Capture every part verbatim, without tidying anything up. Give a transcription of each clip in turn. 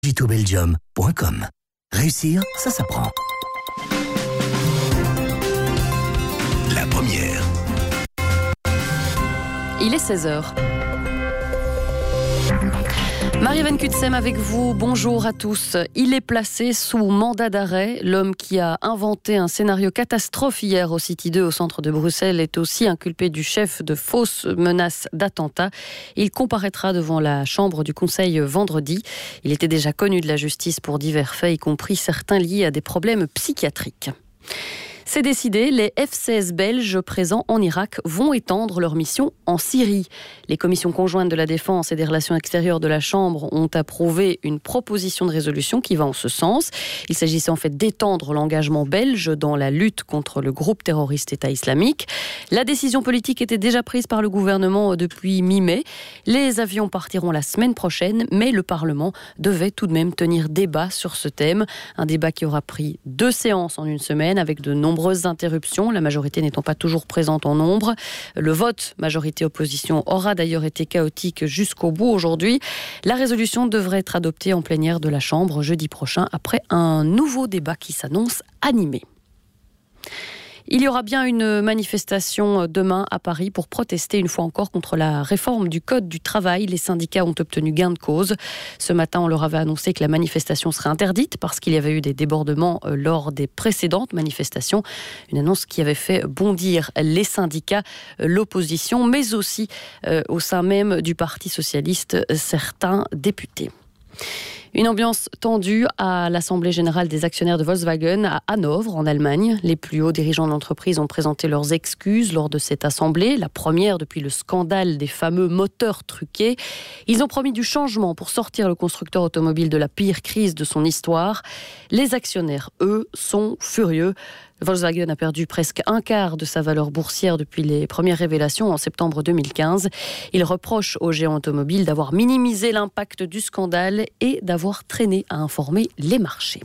digito belgium point com. Réussir, ça s'apprend. La première. Il est seize heures. Marie-Hélène Kutsem avec vous, bonjour à tous. Il est placé sous mandat d'arrêt. L'homme qui a inventé un scénario catastrophe hier au City deux au centre de Bruxelles est aussi inculpé du chef de fausses menaces d'attentat. Il comparaîtra devant la chambre du Conseil vendredi. Il était déjà connu de la justice pour divers faits, y compris certains liés à des problèmes psychiatriques. C'est décidé, les F seize belges présents en Irak vont étendre leur mission en Syrie. Les commissions conjointes de la Défense et des Relations extérieures de la Chambre ont approuvé une proposition de résolution qui va en ce sens. Il s'agissait en fait d'étendre l'engagement belge dans la lutte contre le groupe terroriste État islamique. La décision politique était déjà prise par le gouvernement depuis mi-mai. Les avions partiront la semaine prochaine, mais le Parlement devait tout de même tenir débat sur ce thème. Un débat qui aura pris deux séances en une semaine avec de nombreux interruptions, la majorité n'étant pas toujours présente en nombre. Le vote majorité-opposition aura d'ailleurs été chaotique jusqu'au bout aujourd'hui. La résolution devrait être adoptée en plénière de la Chambre jeudi prochain après un nouveau débat qui s'annonce animé. Il y aura bien une manifestation demain à Paris pour protester une fois encore contre la réforme du Code du travail. Les syndicats ont obtenu gain de cause. Ce matin, on leur avait annoncé que la manifestation serait interdite parce qu'il y avait eu des débordements lors des précédentes manifestations. Une annonce qui avait fait bondir les syndicats, l'opposition, mais aussi euh, au sein même du Parti socialiste, certains députés. Une ambiance tendue à l'Assemblée générale des actionnaires de Volkswagen à Hanovre, en Allemagne. Les plus hauts dirigeants de l'entreprise ont présenté leurs excuses lors de cette assemblée, la première depuis le scandale des fameux moteurs truqués. Ils ont promis du changement pour sortir le constructeur automobile de la pire crise de son histoire. Les actionnaires, eux, sont furieux. Volkswagen a perdu presque un quart de sa valeur boursière depuis les premières révélations en septembre deux mille quinze. Il reproche au géant automobile d'avoir minimisé l'impact du scandale et d'avoir traîné à informer les marchés.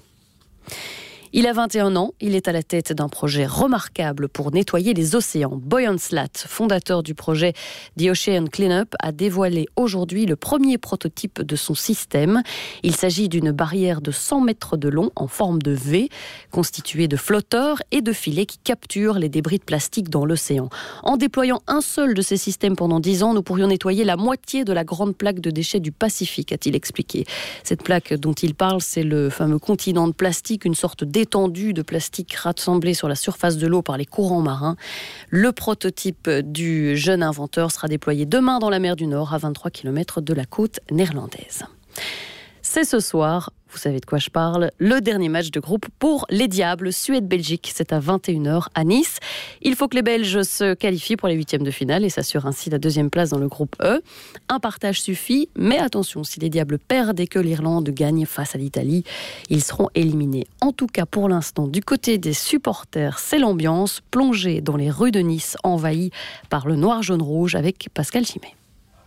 Il a vingt et un ans, il est à la tête d'un projet remarquable pour nettoyer les océans. Boyan Slat, fondateur du projet The Ocean Cleanup, a dévoilé aujourd'hui le premier prototype de son système. Il s'agit d'une barrière de cent mètres de long en forme de V, constituée de flotteurs et de filets qui capturent les débris de plastique dans l'océan. En déployant un seul de ces systèmes pendant dix ans, nous pourrions nettoyer la moitié de la grande plaque de déchets du Pacifique, a-t-il expliqué. Cette plaque dont il parle, c'est le fameux continent de plastique, une sorte d'étendue de plastique rassemblé sur la surface de l'eau par les courants marins. Le prototype du jeune inventeur sera déployé demain dans la mer du Nord, à vingt-trois kilomètres de la côte néerlandaise. C'est ce soir, vous savez de quoi je parle, le dernier match de groupe pour les Diables, Suède-Belgique. C'est à vingt et une heures à Nice. Il faut que les Belges se qualifient pour les huitièmes de finale et s'assurent ainsi la deuxième place dans le groupe E. Un partage suffit, mais attention, si les Diables perdent et que l'Irlande gagne face à l'Italie, ils seront éliminés. En tout cas, pour l'instant, du côté des supporters, c'est l'ambiance, plongée dans les rues de Nice, envahie par le noir-jaune-rouge avec Pascal Chimet.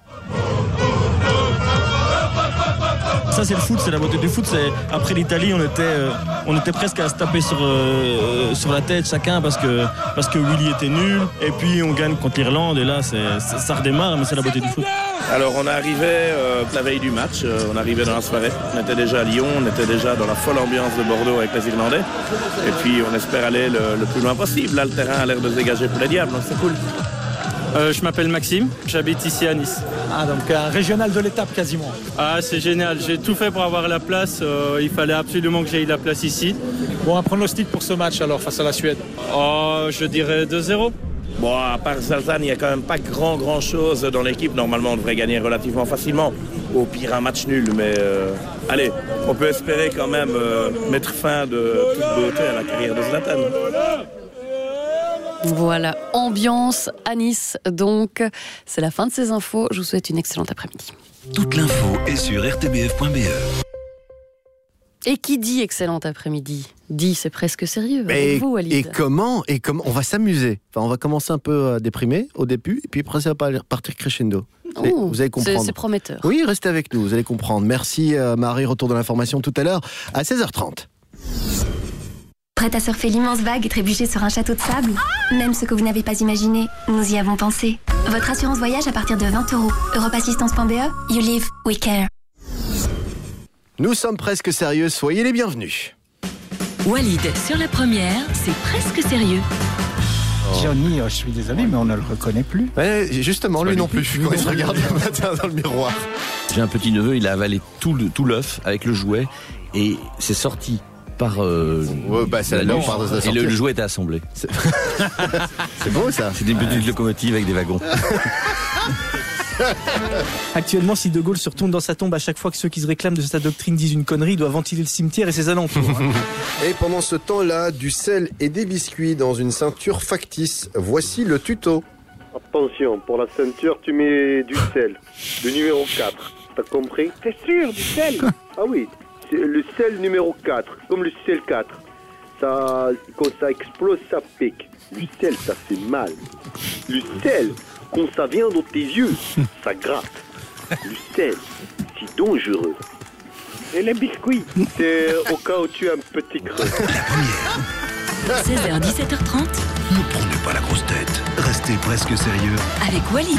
Ça c'est le foot, c'est la beauté du foot. C'est... Après l'Italie, on était, euh, on était presque à se taper sur, euh, sur la tête chacun parce que, parce que Willy était nul. Et puis on gagne contre l'Irlande et là c'est, c'est, ça redémarre, mais c'est la beauté du foot. Alors on arrivait euh, la veille du match, euh, on arrivait dans la soirée. On était déjà à Lyon, on était déjà dans la folle ambiance de Bordeaux avec les Irlandais. Et puis on espère aller le, le plus loin possible. Là le terrain a l'air de se dégager pour les Diables, donc c'est cool. Euh, je m'appelle Maxime, j'habite ici à Nice. Ah, donc un régional de l'étape quasiment. Ah, c'est génial, j'ai tout fait pour avoir la place, euh, il fallait absolument que j'aie la place ici. Bon, un pronostic pour ce match alors face à la Suède? Oh, je dirais deux zéro. Bon, à part Zlatan, il n'y a quand même pas grand grand chose dans l'équipe. Normalement, on devrait gagner relativement facilement. Au pire, un match nul, mais euh, allez, on peut espérer quand même euh, mettre fin de toute beauté à la carrière de Zlatan. Voilà, ambiance à Nice, donc c'est la fin de ces infos. Je vous souhaite une excellente après-midi. Toute l'info est sur r t b f point b e. Et qui dit excellente après-midi dit c'est presque sérieux. Et, avec vous, Walid. et comment et comment on va s'amuser. Enfin, on va commencer un peu déprimé au début, et puis après ça va partir crescendo. Oh, vous allez comprendre. C'est, c'est prometteur. Oui, restez avec nous, vous allez comprendre. Merci euh, Marie, retour de l'information tout à l'heure à seize heures trente. Prête à surfer l'immense vague et trébucher sur un château de sable? Même ce que vous n'avez pas imaginé, nous y avons pensé. Votre assurance voyage à partir de vingt euros. europe assistance point b e, you live, we care. Nous sommes presque sérieux, soyez les bienvenus. Walid, sur la première, c'est presque sérieux. Johnny, oh, je suis désolé, mais on ne le reconnaît plus. Ouais, justement, lui non plus, quand il se regarde le matin dans le miroir. J'ai un petit neveu, il a avalé tout, le, tout l'œuf avec le jouet et c'est sorti par euh, ouais, bah, c'est la norme, et le, le jouet était assemblé. C'est, c'est beau ça. C'était une petite locomotive avec des wagons. Actuellement, si De Gaulle se retourne dans sa tombe à chaque fois que ceux qui se réclament de sa doctrine disent une connerie, il doit ventiler le cimetière et ses alentours. Et pendant ce temps-là, du sel et des biscuits dans une ceinture factice. Voici le tuto. Attention, pour la ceinture, tu mets du sel, le numéro quatre. T'as compris? T'es sûr, du sel? Ah oui, c'est le sel numéro quatre, comme le sel quatre. Ça, quand ça explose, ça pique. Le sel, ça fait mal. Le sel, quand ça vient dans tes yeux, ça gratte. Le sel, c'est dangereux. Et les biscuits, c'est au cas où tu as un petit creux. seize heures dix-sept heures trente. Ne prenez pas la grosse tête. Restez presque sérieux. Avec Walid.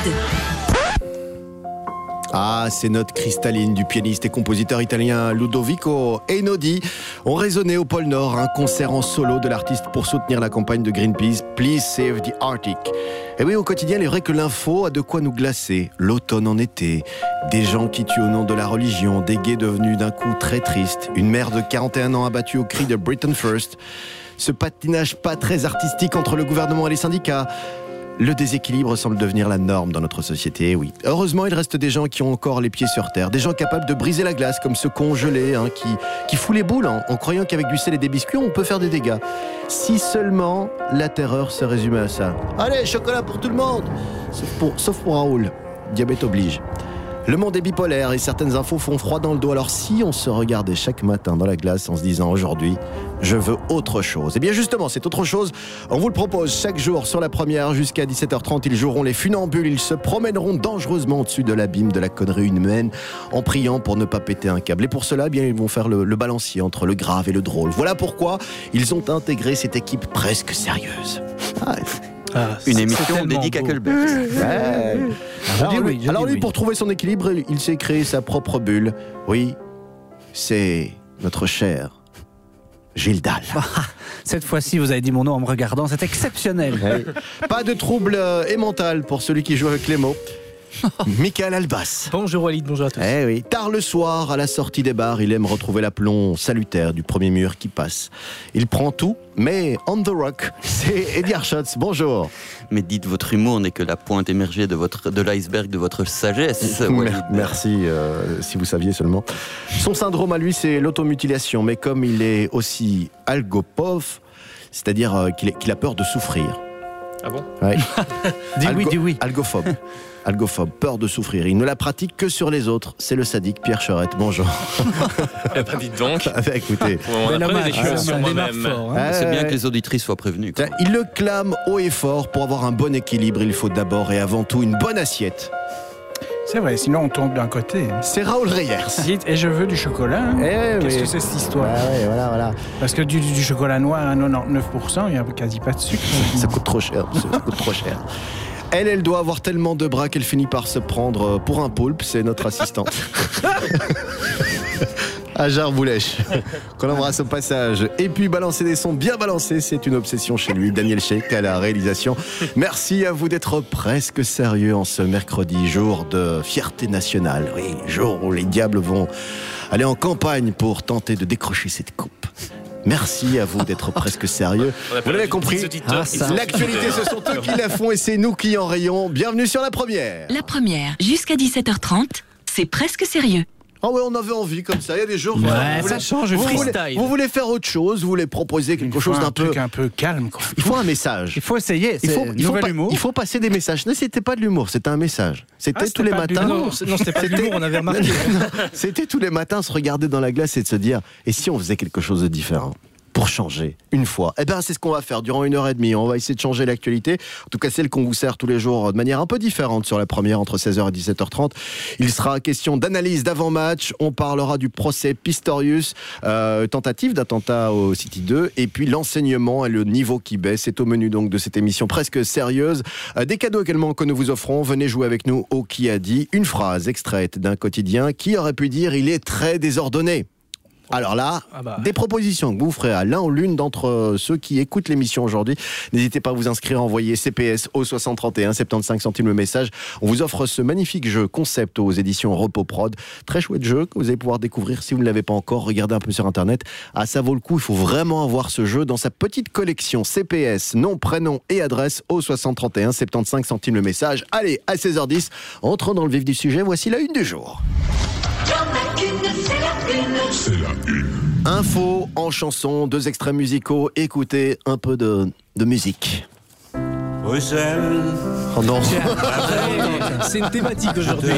Ah, ces notes cristallines du pianiste et compositeur italien Ludovico Einaudi ont résonné au pôle Nord, un concert en solo de l'artiste pour soutenir la campagne de Greenpeace Please Save the Arctic. Et oui, au quotidien, il est vrai que l'info a de quoi nous glacer. L'automne en été, des gens qui tuent au nom de la religion, des gays devenus d'un coup très tristes, une mère de quarante et un ans abattue au cri de Britain First, ce patinage pas très artistique entre le gouvernement et les syndicats. Le déséquilibre semble devenir la norme dans notre société, oui. Heureusement, il reste des gens qui ont encore les pieds sur terre, des gens capables de briser la glace, comme ce congelé, hein, qui, qui fout les boules hein, en croyant qu'avec du sel et des biscuits, on peut faire des dégâts. Si seulement la terreur se résumait à ça. Allez, chocolat pour tout le monde, sauf pour, sauf pour Raoul, diabète oblige. Le monde est bipolaire et certaines infos font froid dans le dos. Alors si on se regardait chaque matin dans la glace en se disant aujourd'hui, je veux autre chose. Et bien justement, c'est autre chose. On vous le propose chaque jour sur la première jusqu'à dix-sept heures trente. Ils joueront les funambules. Ils se promèneront dangereusement au-dessus de l'abîme de la connerie humaine en priant pour ne pas péter un câble. Et pour cela, bien, ils vont faire le, le balancier entre le grave et le drôle. Voilà pourquoi ils ont intégré cette équipe presque sérieuse. Ah, Ah, une émission dédiée à Colbert. Ouais. Alors, oui, lui, alors lui oui. pour trouver son équilibre, il s'est créé sa propre bulle. Oui, c'est notre cher Gilles-Dalle. Cette fois-ci, vous avez dit mon nom en me regardant, c'est exceptionnel. Ouais. Pas de trouble euh, émental pour celui qui joue avec les mots. Michael Albas. Bonjour Walid, bonjour à tous. Eh oui, tard le soir, à la sortie des bars, il aime retrouver l'aplomb salutaire du premier mur qui passe. Il prend tout, mais on the rock, c'est Eddie Arshotz. Bonjour. Mais dites, votre humour n'est que la pointe émergée de, votre, de l'iceberg de votre sagesse. Mer- Merci, euh, si vous saviez seulement. Son syndrome à lui, c'est l'automutilation, mais comme il est aussi algophobe, c'est-à-dire euh, qu'il, est, qu'il a peur de souffrir. Ah bon? Ouais. Dis Algo- oui, dis oui. Algophobe. Algophobe, peur de souffrir. Il ne la pratique que sur les autres. C'est le sadique Pierre Charette. Bonjour. Eh ben, dites donc. Ah, bah, écoutez. On Ben, apprend des ah, choses sur on démarre moi-même. fort, hein. Ah, C'est ouais, bien ouais. que les auditrices soient prévenues. quoi. Il le clame haut et fort. Pour avoir un bon équilibre, il faut d'abord et avant tout une bonne assiette. C'est vrai, sinon on tombe d'un côté. C'est Raoul Reyers. Dites, et je veux du chocolat. Hein. Eh, Qu'est-ce oui. que c'est cette histoire? Ah ouais, voilà, voilà. Parce que du, du chocolat noir à quatre-vingt-dix-neuf pour cent, il n'y a quasi pas de sucre. Ça coûte trop cher. Ça coûte trop cher. Elle, elle doit avoir tellement de bras qu'elle finit par se prendre pour un poulpe. C'est notre assistante. Ajar Boulèche, qu'on embrasse au passage. Et puis balancer des sons bien balancés, c'est une obsession chez lui. Daniel Sheik à la réalisation. Merci à vous d'être presque sérieux en ce mercredi, jour de fierté nationale. Oui, jour où les diables vont aller en campagne pour tenter de décrocher cette coupe. Merci à vous d'être presque sérieux. Vous l'avez compris, ah, l'actualité, ce sont eux qui la font et c'est nous qui en rayons. Bienvenue sur la première. La première, jusqu'à dix-sept heures trente, c'est presque sérieux. Ah ouais, on avait envie comme ça. Il y a des jours. Ouais, vous ça voulez, change, vous freestyle. voulez, vous voulez faire autre chose, vous voulez proposer quelque Il faut chose un d'un peu. truc un peu calme, quoi. Il faut un message. Il faut essayer. Il faut, c'est il, faut nouvel pas- humour. il faut passer des messages. Non, c'était pas de l'humour, c'était un message. C'était Ah, c'était tous les pas de matins. l'humour. Non, c'est- non, c'était pas de l'humour, on avait remarqué. Non, c'était tous les matins se regarder dans la glace et de se dire et si on faisait quelque chose de différent. pour changer une fois. Eh bien, c'est ce qu'on va faire durant une heure et demie. On va essayer de changer l'actualité. En tout cas, celle qu'on vous sert tous les jours de manière un peu différente sur la première entre seize heures et dix-sept heures trente. Il sera question d'analyse d'avant-match. On parlera du procès Pistorius, euh, tentative d'attentat au City deux, et puis l'enseignement et le niveau qui baisse. C'est au menu donc de cette émission presque sérieuse. Euh, des cadeaux également que nous vous offrons. Venez jouer avec nous au Qui a dit, une phrase extraite d'un quotidien qui aurait pu dire il est très désordonné. Alors là, ah bah. des propositions que vous ferez à l'un ou l'une d'entre ceux qui écoutent l'émission aujourd'hui. N'hésitez pas à vous inscrire, envoyer C P S au soixante trente et un, soixante-quinze centimes le message. On vous offre ce magnifique jeu concept aux éditions Repos Prod. Très chouette jeu que vous allez pouvoir découvrir si vous ne l'avez pas encore. Regardez un peu sur internet. Ah, ça vaut le coup, il faut vraiment avoir ce jeu dans sa petite collection. C P S, nom, prénom et adresse au soixante trente et un, soixante-quinze centimes le message. Allez, à seize heures dix, entrons dans le vif du sujet. Voici la une du jour. C'est la une. Info en chanson, deux extraits musicaux. Écoutez un peu de, de musique. Bruxelles. Oh non. C'est une thématique aujourd'hui.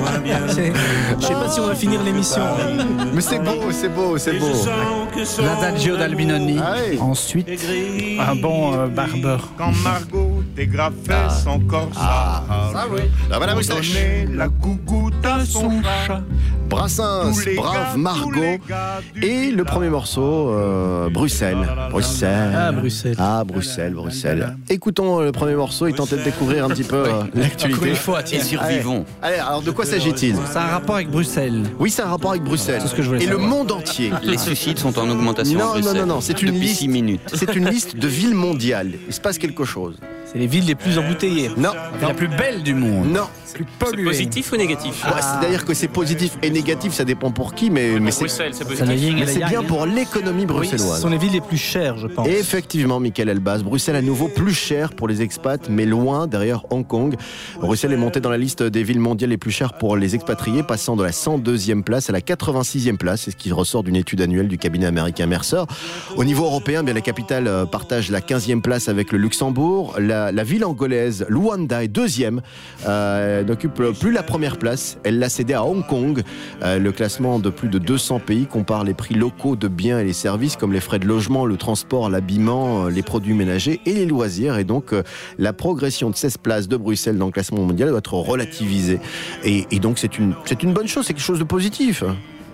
Je sais pas si on va finir l'émission. Mais c'est beau, c'est beau, c'est beau. L'Adagio d'Albinoni. Ah oui. Ensuite, un bon euh, barbeur. Quand Margot dégrafait ah. son corps, ah. ça oui. La bonne moustache. La gougoute à son chat. Brassens, Brave Margot. Et le premier morceau, euh, Bruxelles. Bruxelles. Ah, Bruxelles. Ah, Bruxelles, Bruxelles. Écoutons le premier morceau et tentez de découvrir un petit peu euh, l'actualité. Et survivons. Allez, alors de quoi s'agit-il ? Ça a un rapport avec Bruxelles. Oui, ça a un rapport avec Bruxelles. C'est ce que je voulais et savoir. le monde entier. Les suicides sont en augmentation non, à Bruxelles. Non, non, non, c'est une depuis liste. six minutes. C'est une liste de villes mondiales. Il se passe quelque chose. C'est les villes les plus embouteillées. Non. La plus belle du monde. Non. Plus polluée. C'est positif ou négatif ? Ah. Ouais, c'est-à-dire que c'est positif et négatif, ça dépend pour qui, mais, oui, mais c'est, Bruxelles, c'est positif. positif. Mais c'est bien pour l'économie bruxelloise. Oui, ce sont les villes les plus chères, je pense. Et effectivement, Michael Elbaz, Bruxelles à nouveau plus cher pour les expats, mais loin derrière Hong Kong. Bruxelles est montée dans la liste des villes mondiales les plus chères pour les expatriés, passant de la cent deuxième place à la quatre-vingt-sixième place. C'est ce qui ressort d'une étude annuelle du cabinet américain Mercer. Au niveau européen, bien la capitale partage la quinzième place avec le Luxembourg. La, la ville angolaise Luanda est deuxième, euh, n'occupe plus la première place. Elle l'a cédé à Hong Kong. Euh, le classement de plus de deux cents pays compare les prix locaux de biens et les services comme les frais de logement, le transport, l'habillement, les produits ménagers et les loisirs. Et donc euh, la progression de seize places de Bruxelles dans le classement mondial doit être relativisée. Et, et donc c'est une, c'est une bonne chose, c'est quelque chose de positif. Non ?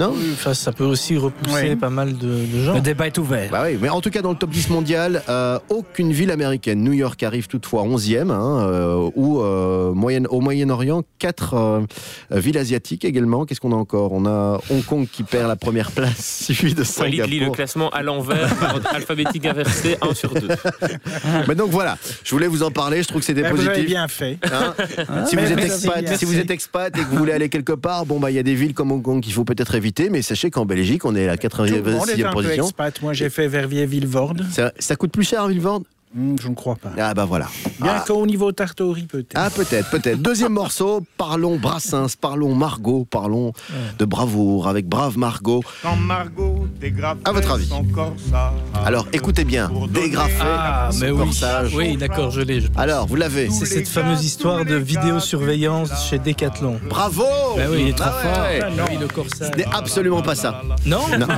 Enfin, ça peut aussi repousser oui. pas mal de, de gens. Le débat est ouvert. Bah oui, mais en tout cas, dans le top dix mondial, euh, aucune ville américaine. New York arrive toutefois onzième, hein, euh, ou euh, moyenne, au Moyen-Orient, quatre euh, villes asiatiques également. Qu'est-ce qu'on a encore ? On a Hong Kong qui perd la première place, suivi de Singapour. Walid lit le classement à l'envers, alphabétique inversé, un sur deux. Mais donc voilà, je voulais vous en parler, je trouve que c'était mais positif. Vous avez bien fait. Hein si, vous êtes expat, si vous êtes expat et que vous voulez aller quelque part, bon bah il y a des villes comme Hong Kong qu'il faut peut-être éviter. Mais sachez qu'en Belgique, on est à la quatre-vingt-sixième position. Expat. Moi, j'ai fait Verviers-Villevorde. Ça, ça coûte plus cher à Villevorde ? Mmh, je ne crois pas. Ah bah voilà. Bien ah. qu'au niveau Tartori, peut-être. Ah peut-être, peut-être. Deuxième morceau, parlons Brassens, parlons Margot, parlons ouais. de bravoure avec Brave Margot. Quand Margot dégrafait à votre avis. Son corsage. Alors écoutez bien, dégrafer ah, son mais oui. corsage. Oui, d'accord, je l'ai. Je Alors, vous l'avez. C'est cette fameuse histoire de vidéosurveillance chez Decathlon. Bravo. Bah oui, il est trop ah fort. Ouais. Ah, non. Oui, le corsage. Ce n'est absolument pas ça. Non, non.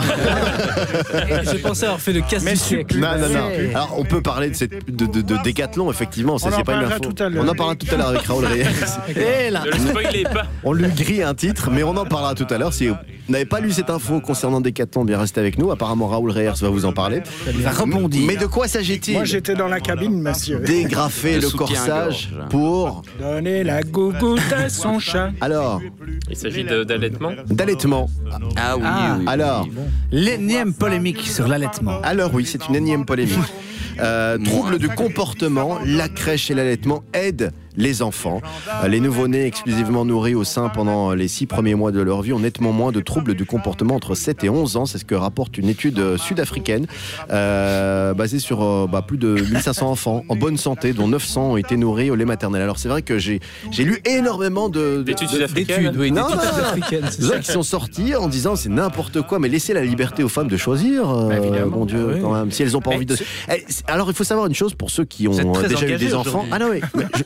Je pensais avoir fait le casse du siècle. Non, non, non. Alors on peut parler de cette de, de, de Décathlon, effectivement, ça, c'est pas une info. On en parlera tout à l'heure avec Raoul Reyes. Et là, on lui grille un titre, mais on en parlera tout à l'heure. Si vous n'avez pas lu cette info concernant Décathlon, bien restez avec nous. Apparemment, Raoul Reyes va vous en parler. Il va rebondir. Mais de quoi s'agit-il ? Moi, j'étais dans la cabine, monsieur. Dégrafer le, le corsage pour donner la gougoute à son chat. Alors, il s'agit de, d'allaitement. D'allaitement. Ah oui. Ah, oui, oui. Alors, bon. L'énième polémique sur l'allaitement. Alors oui, c'est une énième polémique. Euh, troubles du comportement, la crèche et l'allaitement aident les enfants. Les nouveau-nés exclusivement nourris au sein pendant les six premiers mois de leur vie ont nettement moins de troubles du comportement entre sept et onze ans. C'est ce que rapporte une étude sud-africaine euh, basée sur euh, bah, plus de mille cinq cents enfants en bonne santé, dont neuf cents ont été nourris au lait maternel. Alors c'est vrai que j'ai, j'ai lu énormément de, de, d'études de, sud-africaines. D'études, oui, non, d'études non, sud-africaines. C'est ça qui sont sortis en disant c'est n'importe quoi, mais laissez la liberté aux femmes de choisir. Euh, Évidemment. Mon Dieu, oui. quand même. Si elles n'ont pas mais envie de. Alors il faut savoir une chose pour ceux qui ont déjà eu des enfants. Ah non, oui. Je, voilà,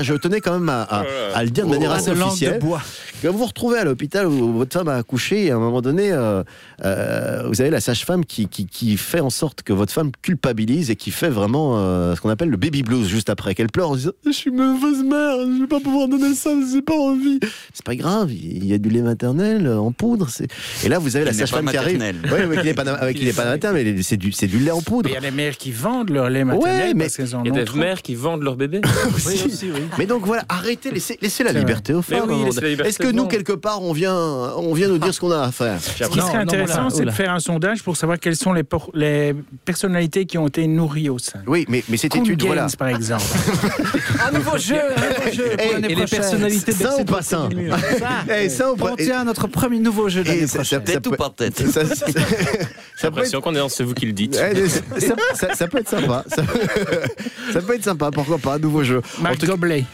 je tenais quand même à, à, à le dire de manière assez officielle. Quand vous vous retrouvez à l'hôpital où votre femme a accouché, et à un moment donné, euh, euh, vous avez la sage-femme qui, qui, qui fait en sorte que votre femme culpabilise et qui fait vraiment euh, ce qu'on appelle le baby blues juste après, qu'elle pleure en disant « Je suis mauvaise mère, je vais pas pouvoir donner le sein, j'ai pas envie. » C'est pas grave, il y a du lait maternel en poudre. C'est... Et là, vous avez il la sage-femme qui arrive. Oui, avec il n'est pas, avec il est pas maternel, mais c'est du, c'est du lait en poudre. Il y a des mères qui vendent leur lait maternel. Ouais, mais parce qu'elles en il y a ont des trop. mères qui vendent leur bébé. Oui, aussi, oui. Mais donc voilà, arrêtez, laissez, laissez la C'est liberté vrai. aux femmes. Mais oui, laissez la liberté Est-ce que aux nous, femmes. quelque part, on vient, on vient nous dire ce qu'on a à faire? Ce qui serait intéressant, c'est de faire un sondage pour savoir quelles sont les, por- les personnalités qui ont été nourries au sein. Oui, mais, mais cette Cool étude, Games, voilà. par exemple. Un nouveau jeu, un nouveau jeu pour Et- l'année et les prochaine. personnalités Ça ou pas ça? Eh, ça ou pas- On tient notre premier nouveau jeu de l'année Et ça- ça- prochaine. Tête ou peut- pas tête. ça- ça- ça J'ai peut l'impression qu'on est dans ce vous qui le dites. Eh, ça, ça- ça peut être sympa. Ça, ça peut être sympa, pourquoi pas, un nouveau jeu. En Marc tout cas- Goblet.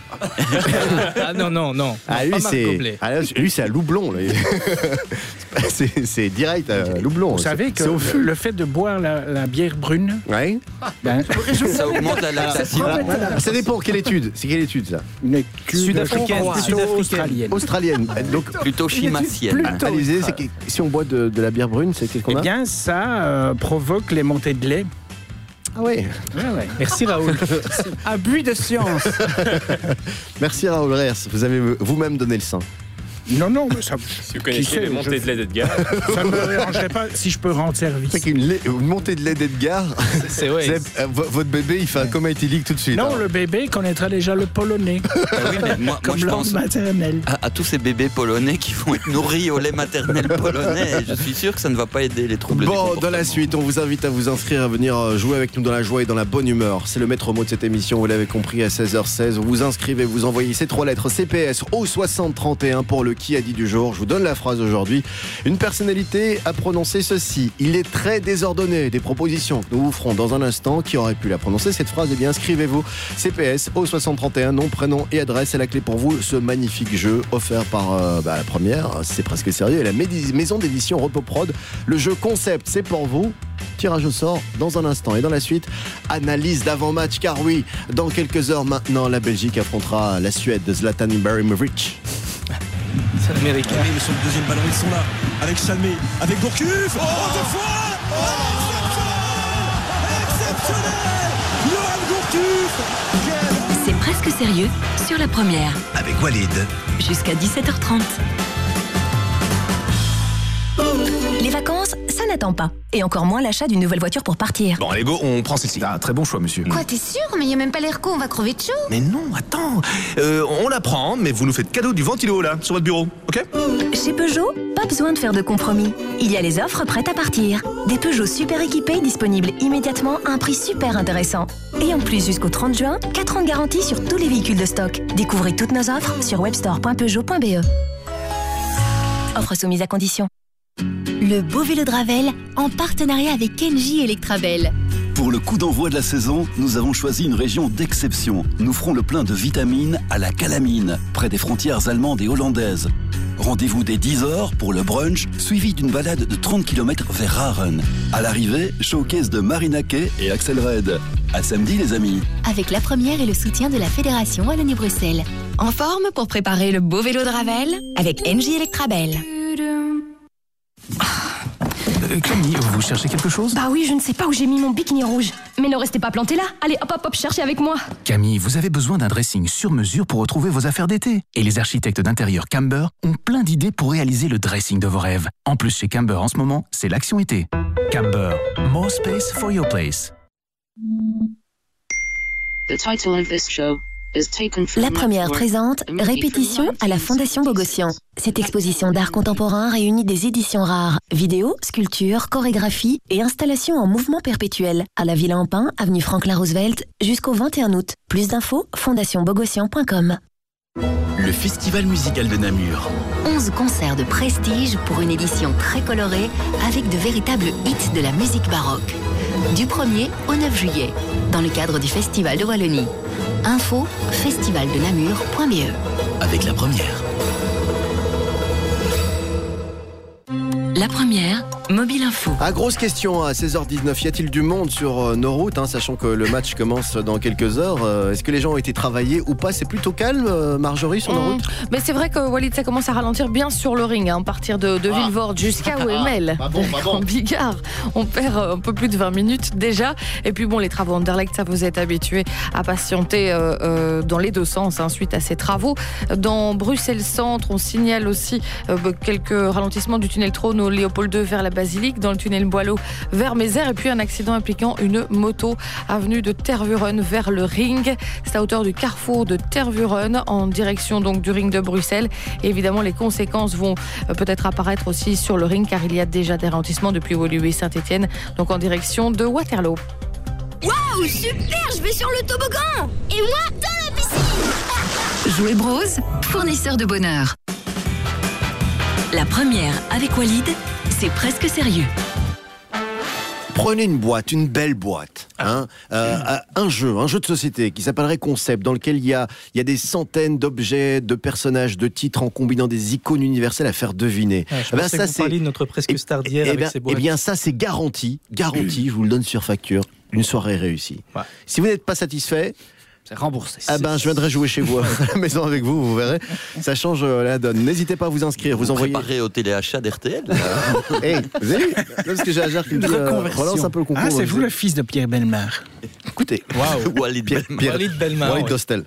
Ah non, non, non. Ah, lui, Pas Marc c'est, Goblet. ah, là, lui, c'est à Loublon. Là. c'est, c'est direct à Loublon. Vous savez que c'est au feu. le fait de boire la, la bière brune, Ouais. ben, Ça augmente la lactation. Ah, ça dépend, quelle étude? C'est quelle étude, ça? une étude Sud-africaine, plutôt sud-africaine. australienne. Australienne. Donc, Plutôt chimassienne. Plutôt Alizé, c'est australienne. que si on boit de, de la bière brune, c'est qu'est-ce qu'on Eh a? bien, ça euh, provoque les montées de lait. Ah ouais. Ouais, ouais. Merci Raoul. Un but de science. Merci Raoul Reyers, vous avez vous-même donné le sein. Non, non, mais ça, Si vous Qui connaissez sait, les montées je- de lait d'Edgar. ça ne me dérangerait pas si je peux rendre service. C'est qu'une lait- une montée de lait d'Edgar, C'est ouais. c'est- euh, vo- votre bébé il fait un coma éthylique tout de suite. Non, hein. le bébé connaîtra déjà le polonais. Ah oui, mais moi, moi, Comme je langue pense maternelle. à, à tous ces bébés polonais qui vont être nourris au lait maternel polonais. Et je suis sûr que ça ne va pas aider les troubles du Bon, comportement. dans la suite, on vous invite à vous inscrire, à venir euh, jouer avec nous dans la joie et dans la bonne humeur. C'est le maître mot de cette émission, vous l'avez compris, à seize heures seize. Vous vous inscrivez, vous envoyez ces trois lettres C P S au soixante trente et un pour le qui a dit du jour. Je vous donne la phrase aujourd'hui. Une personnalité a prononcé ceci. Il est très désordonné. Des propositions que nous vous ferons dans un instant. Qui aurait pu la prononcer cette phrase? Eh bien, inscrivez-vous. C P S au soixante trente et un, nom, prénom et adresse. C'est la clé pour vous. Ce magnifique jeu offert par euh, bah, la première, c'est presque sérieux, et la médi- maison d'édition Repoprod. Le jeu concept, c'est pour vous. Tirage au sort dans un instant. Et dans la suite, analyse d'avant-match. Car oui, dans quelques heures maintenant, la Belgique affrontera la Suède de Zlatan Ibrahimovic. C'est américain. Oui, mais sur le deuxième ballon, ils sont là. Avec Chalmé, avec Gourcuff. Oh, deux fois. Oh, exceptionnel, exceptionnel. Johan Gourcuff. C'est presque sérieux sur la première. Avec Walid. Jusqu'à dix-sept heures trente. Les vacances, ça n'attend pas. Et encore moins l'achat d'une nouvelle voiture pour partir. Bon, allez, go, on prend celle-ci. Ah, très bon choix, monsieur. Quoi, t'es sûr? Mais y a même pas l'air con, on va crever de chaud. Mais non, attends. Euh, on la prend, mais vous nous faites cadeau du ventilo, là, sur votre bureau, ok? Chez Peugeot, pas besoin de faire de compromis. Il y a les offres prêtes à partir. Des Peugeot super équipés disponibles immédiatement à un prix super intéressant. Et en plus, jusqu'au trente juin, quatre ans de garantie sur tous les véhicules de stock. Découvrez toutes nos offres sur webstore point peugeot point b e. Offre soumise à condition. Le beau vélo de Ravel, en partenariat avec Engie Electrabel. Pour le coup d'envoi de la saison, nous avons choisi une région d'exception. Nous ferons le plein de vitamines à la Calamine, près des frontières allemandes et hollandaises. Rendez-vous dès dix heures pour le brunch, suivi d'une balade de trente kilomètres vers Raren. À l'arrivée, showcase de Marina Kay et Axel Red. À samedi, les amis. Avec la première et le soutien de la Fédération Wallonie-Bruxelles. En forme pour préparer le beau vélo de Ravel avec Engie Electrabel. Euh, Camille, vous cherchez quelque chose? Bah oui, je ne sais pas où j'ai mis mon bikini rouge. Mais ne restez pas planté là. Allez, hop, hop, hop, cherchez avec moi. Camille, vous avez besoin d'un dressing sur mesure pour retrouver vos affaires d'été. Et les architectes d'intérieur Camber ont plein d'idées pour réaliser le dressing de vos rêves. En plus, chez Camber en ce moment, c'est l'action été. Camber, more space for your place. The title of this show is taken from La première présente Répétition à la Fondation Bogossian. Cette exposition d'art contemporain réunit des éditions rares, vidéos, sculptures, chorégraphies et installations en mouvement perpétuel à la Villa en Pin, avenue Franklin Roosevelt, jusqu'au vingt et un août. Plus d'infos, fondation bogossian point com. Le Festival musical de Namur. onze concerts de prestige pour une édition très colorée avec de véritables hits de la musique baroque. Du premier au neuf juillet, dans le cadre du Festival de Wallonie. Info festival de namur point b e. Avec la première. La première, Mobile Info. Ah, grosse question à seize heures dix-neuf. Y a-t-il du monde sur euh, nos routes, hein, sachant que le match commence dans quelques heures. euh, Est-ce que les gens ont été travaillés ou pas? C'est plutôt calme, euh, Marjorie, sur nos Mmh. routes? Mais c'est vrai que Walid, ça commence à ralentir bien sur le ring, hein, à partir de, de Ah. Villevorde jusqu'à Ouémel. Pas bon, pas bon. En Bigard, on perd un peu plus de vingt minutes déjà. Et puis bon, les travaux Anderlecht, ça vous êtes habitués à patienter euh, euh, dans les deux sens, hein, suite à ces travaux. Dans Bruxelles Centre, on signale aussi euh, quelques ralentissements du tunnel Trône au Léopold deux vers la Basilique, dans le tunnel Boileau vers Mézère, et puis un accident impliquant une moto avenue de Tervuren vers le ring. C'est à hauteur du carrefour de Tervuren en direction donc du ring de Bruxelles. Et évidemment, les conséquences vont euh, peut-être apparaître aussi sur le ring, car il y a déjà des ralentissements depuis Woluwe Saint-Étienne, donc en direction de Waterloo. Waouh, super, je vais sur le toboggan. Et moi, dans la piscine. Jouet Bros, fournisseur de bonheur. La première avec Walid, c'est presque sérieux. Prenez une boîte, une belle boîte, hein, euh, un jeu, un jeu de société qui s'appellerait Concept, dans lequel il y a, il y a des centaines d'objets, de personnages, de titres en combinant des icônes universelles à faire deviner. Ouais, je Eh ben, pensais ça, que vous c'est- parliez de notre presque star d'hier Eh avec bien, ses eh boîtes. bien, ça, c'est garanti, garanti, je vous le donne sur facture, une soirée réussie. Ouais. Si vous n'êtes pas satisfait, c'est remboursé. Ah ben, je viendrai jouer chez vous, à la maison avec vous, vous verrez. Ça change euh, la donne. N'hésitez pas à vous inscrire. Vous, Vous envoyez. préparez au téléachat d'R T L. Hey, vous avez vu? Non, parce que j'ai Ajar qui me Une dit, euh, reconversion. relance un peu le concours. Ah, c'est je vous sais. le fils de Pierre Bellemare. Écoutez. Waouh. Walid Pierre, Bellemare. Pierre- Walid Bellemare, Walid oui. Dostel.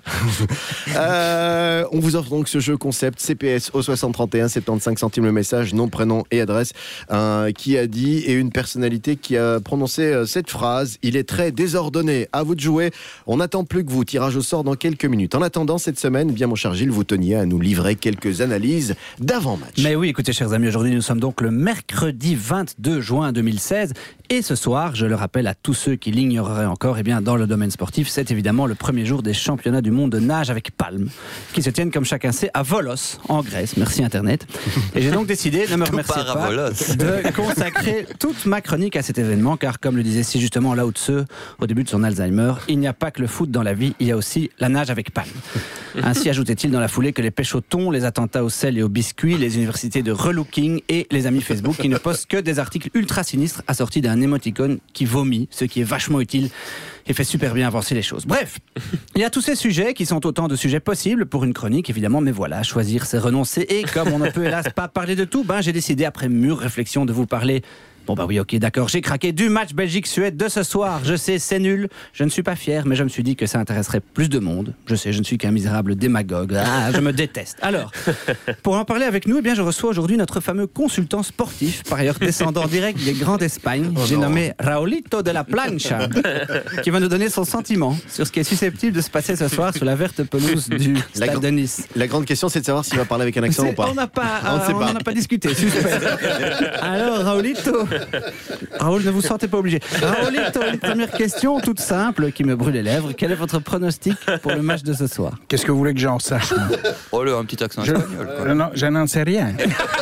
Euh, on vous offre donc ce jeu Concept C P S au soixante trente et un, soixante-quinze centimes le message, nom, prénom et adresse. Euh, qui a dit, et une personnalité qui a prononcé euh, cette phrase. Il est très désordonné. À vous de jouer. On n'attend plus que vous. Tirage au sort dans quelques minutes. En attendant, cette semaine, bien mon cher Gilles, vous teniez à nous livrer quelques analyses d'avant-match. Mais oui, écoutez, chers amis, aujourd'hui, nous sommes donc le mercredi vingt-deux juin deux mille seize. Et ce soir, je le rappelle à tous ceux qui l'ignoreraient encore, eh bien, dans le domaine sportif, c'est évidemment le premier jour des championnats du monde de nage avec palme, qui se tiennent, comme chacun sait, à Volos, en Grèce. Merci Internet. Et j'ai donc décidé, ne me Tout remerciez part à pas, Volos. de consacrer toute ma chronique à cet événement, car comme le disait si justement Lao Tse au début de son Alzheimer, il n'y a pas que le foot dans la vie, il y a aussi la nage avec palme. Ainsi ajoutait-il dans la foulée que les pêches au thon, les attentats au sel et au biscuit, les universités de relooking et les amis Facebook qui ne postent que des articles ultra sinistres assortis d'un émoticône qui vomit, ce qui est vachement utile et fait super bien avancer les choses. Bref, il y a tous ces sujets qui sont autant de sujets possibles pour une chronique évidemment, mais voilà, choisir c'est renoncer et comme on ne peut hélas pas parler de tout, ben j'ai décidé après mûre réflexion de vous parler. Bon bah oui, ok, d'accord, j'ai craqué du match Belgique-Suède de ce soir. Je sais, c'est nul, je ne suis pas fier, mais je me suis dit que ça intéresserait plus de monde. Je sais, je ne suis qu'un misérable démagogue. Ah, je me déteste. Alors, pour en parler avec nous, eh bien, je reçois aujourd'hui notre fameux consultant sportif, par ailleurs descendant direct des Grands d'Espagne. Oh j'ai non. nommé Raulito de la Plancha, qui va nous donner son sentiment sur ce qui est susceptible de se passer ce soir sur la verte pelouse du La, stade gr- de Nice. la grande question, c'est de savoir s'il va parler avec un accent C'est- ou pas. On n'a pas, On ne euh, sait on pas. n'en a pas discuté. Suspense. Alors, Raoulito. Raoul, ne vous sentez pas obligé. Raoulito, une première question toute simple qui me brûle les lèvres. Quel est votre pronostic pour le match de ce soir? Qu'est-ce que vous voulez que j'en sache, moi? Oh là, un petit accent Je, espagnol. quoi. euh, non, je n'en sais rien.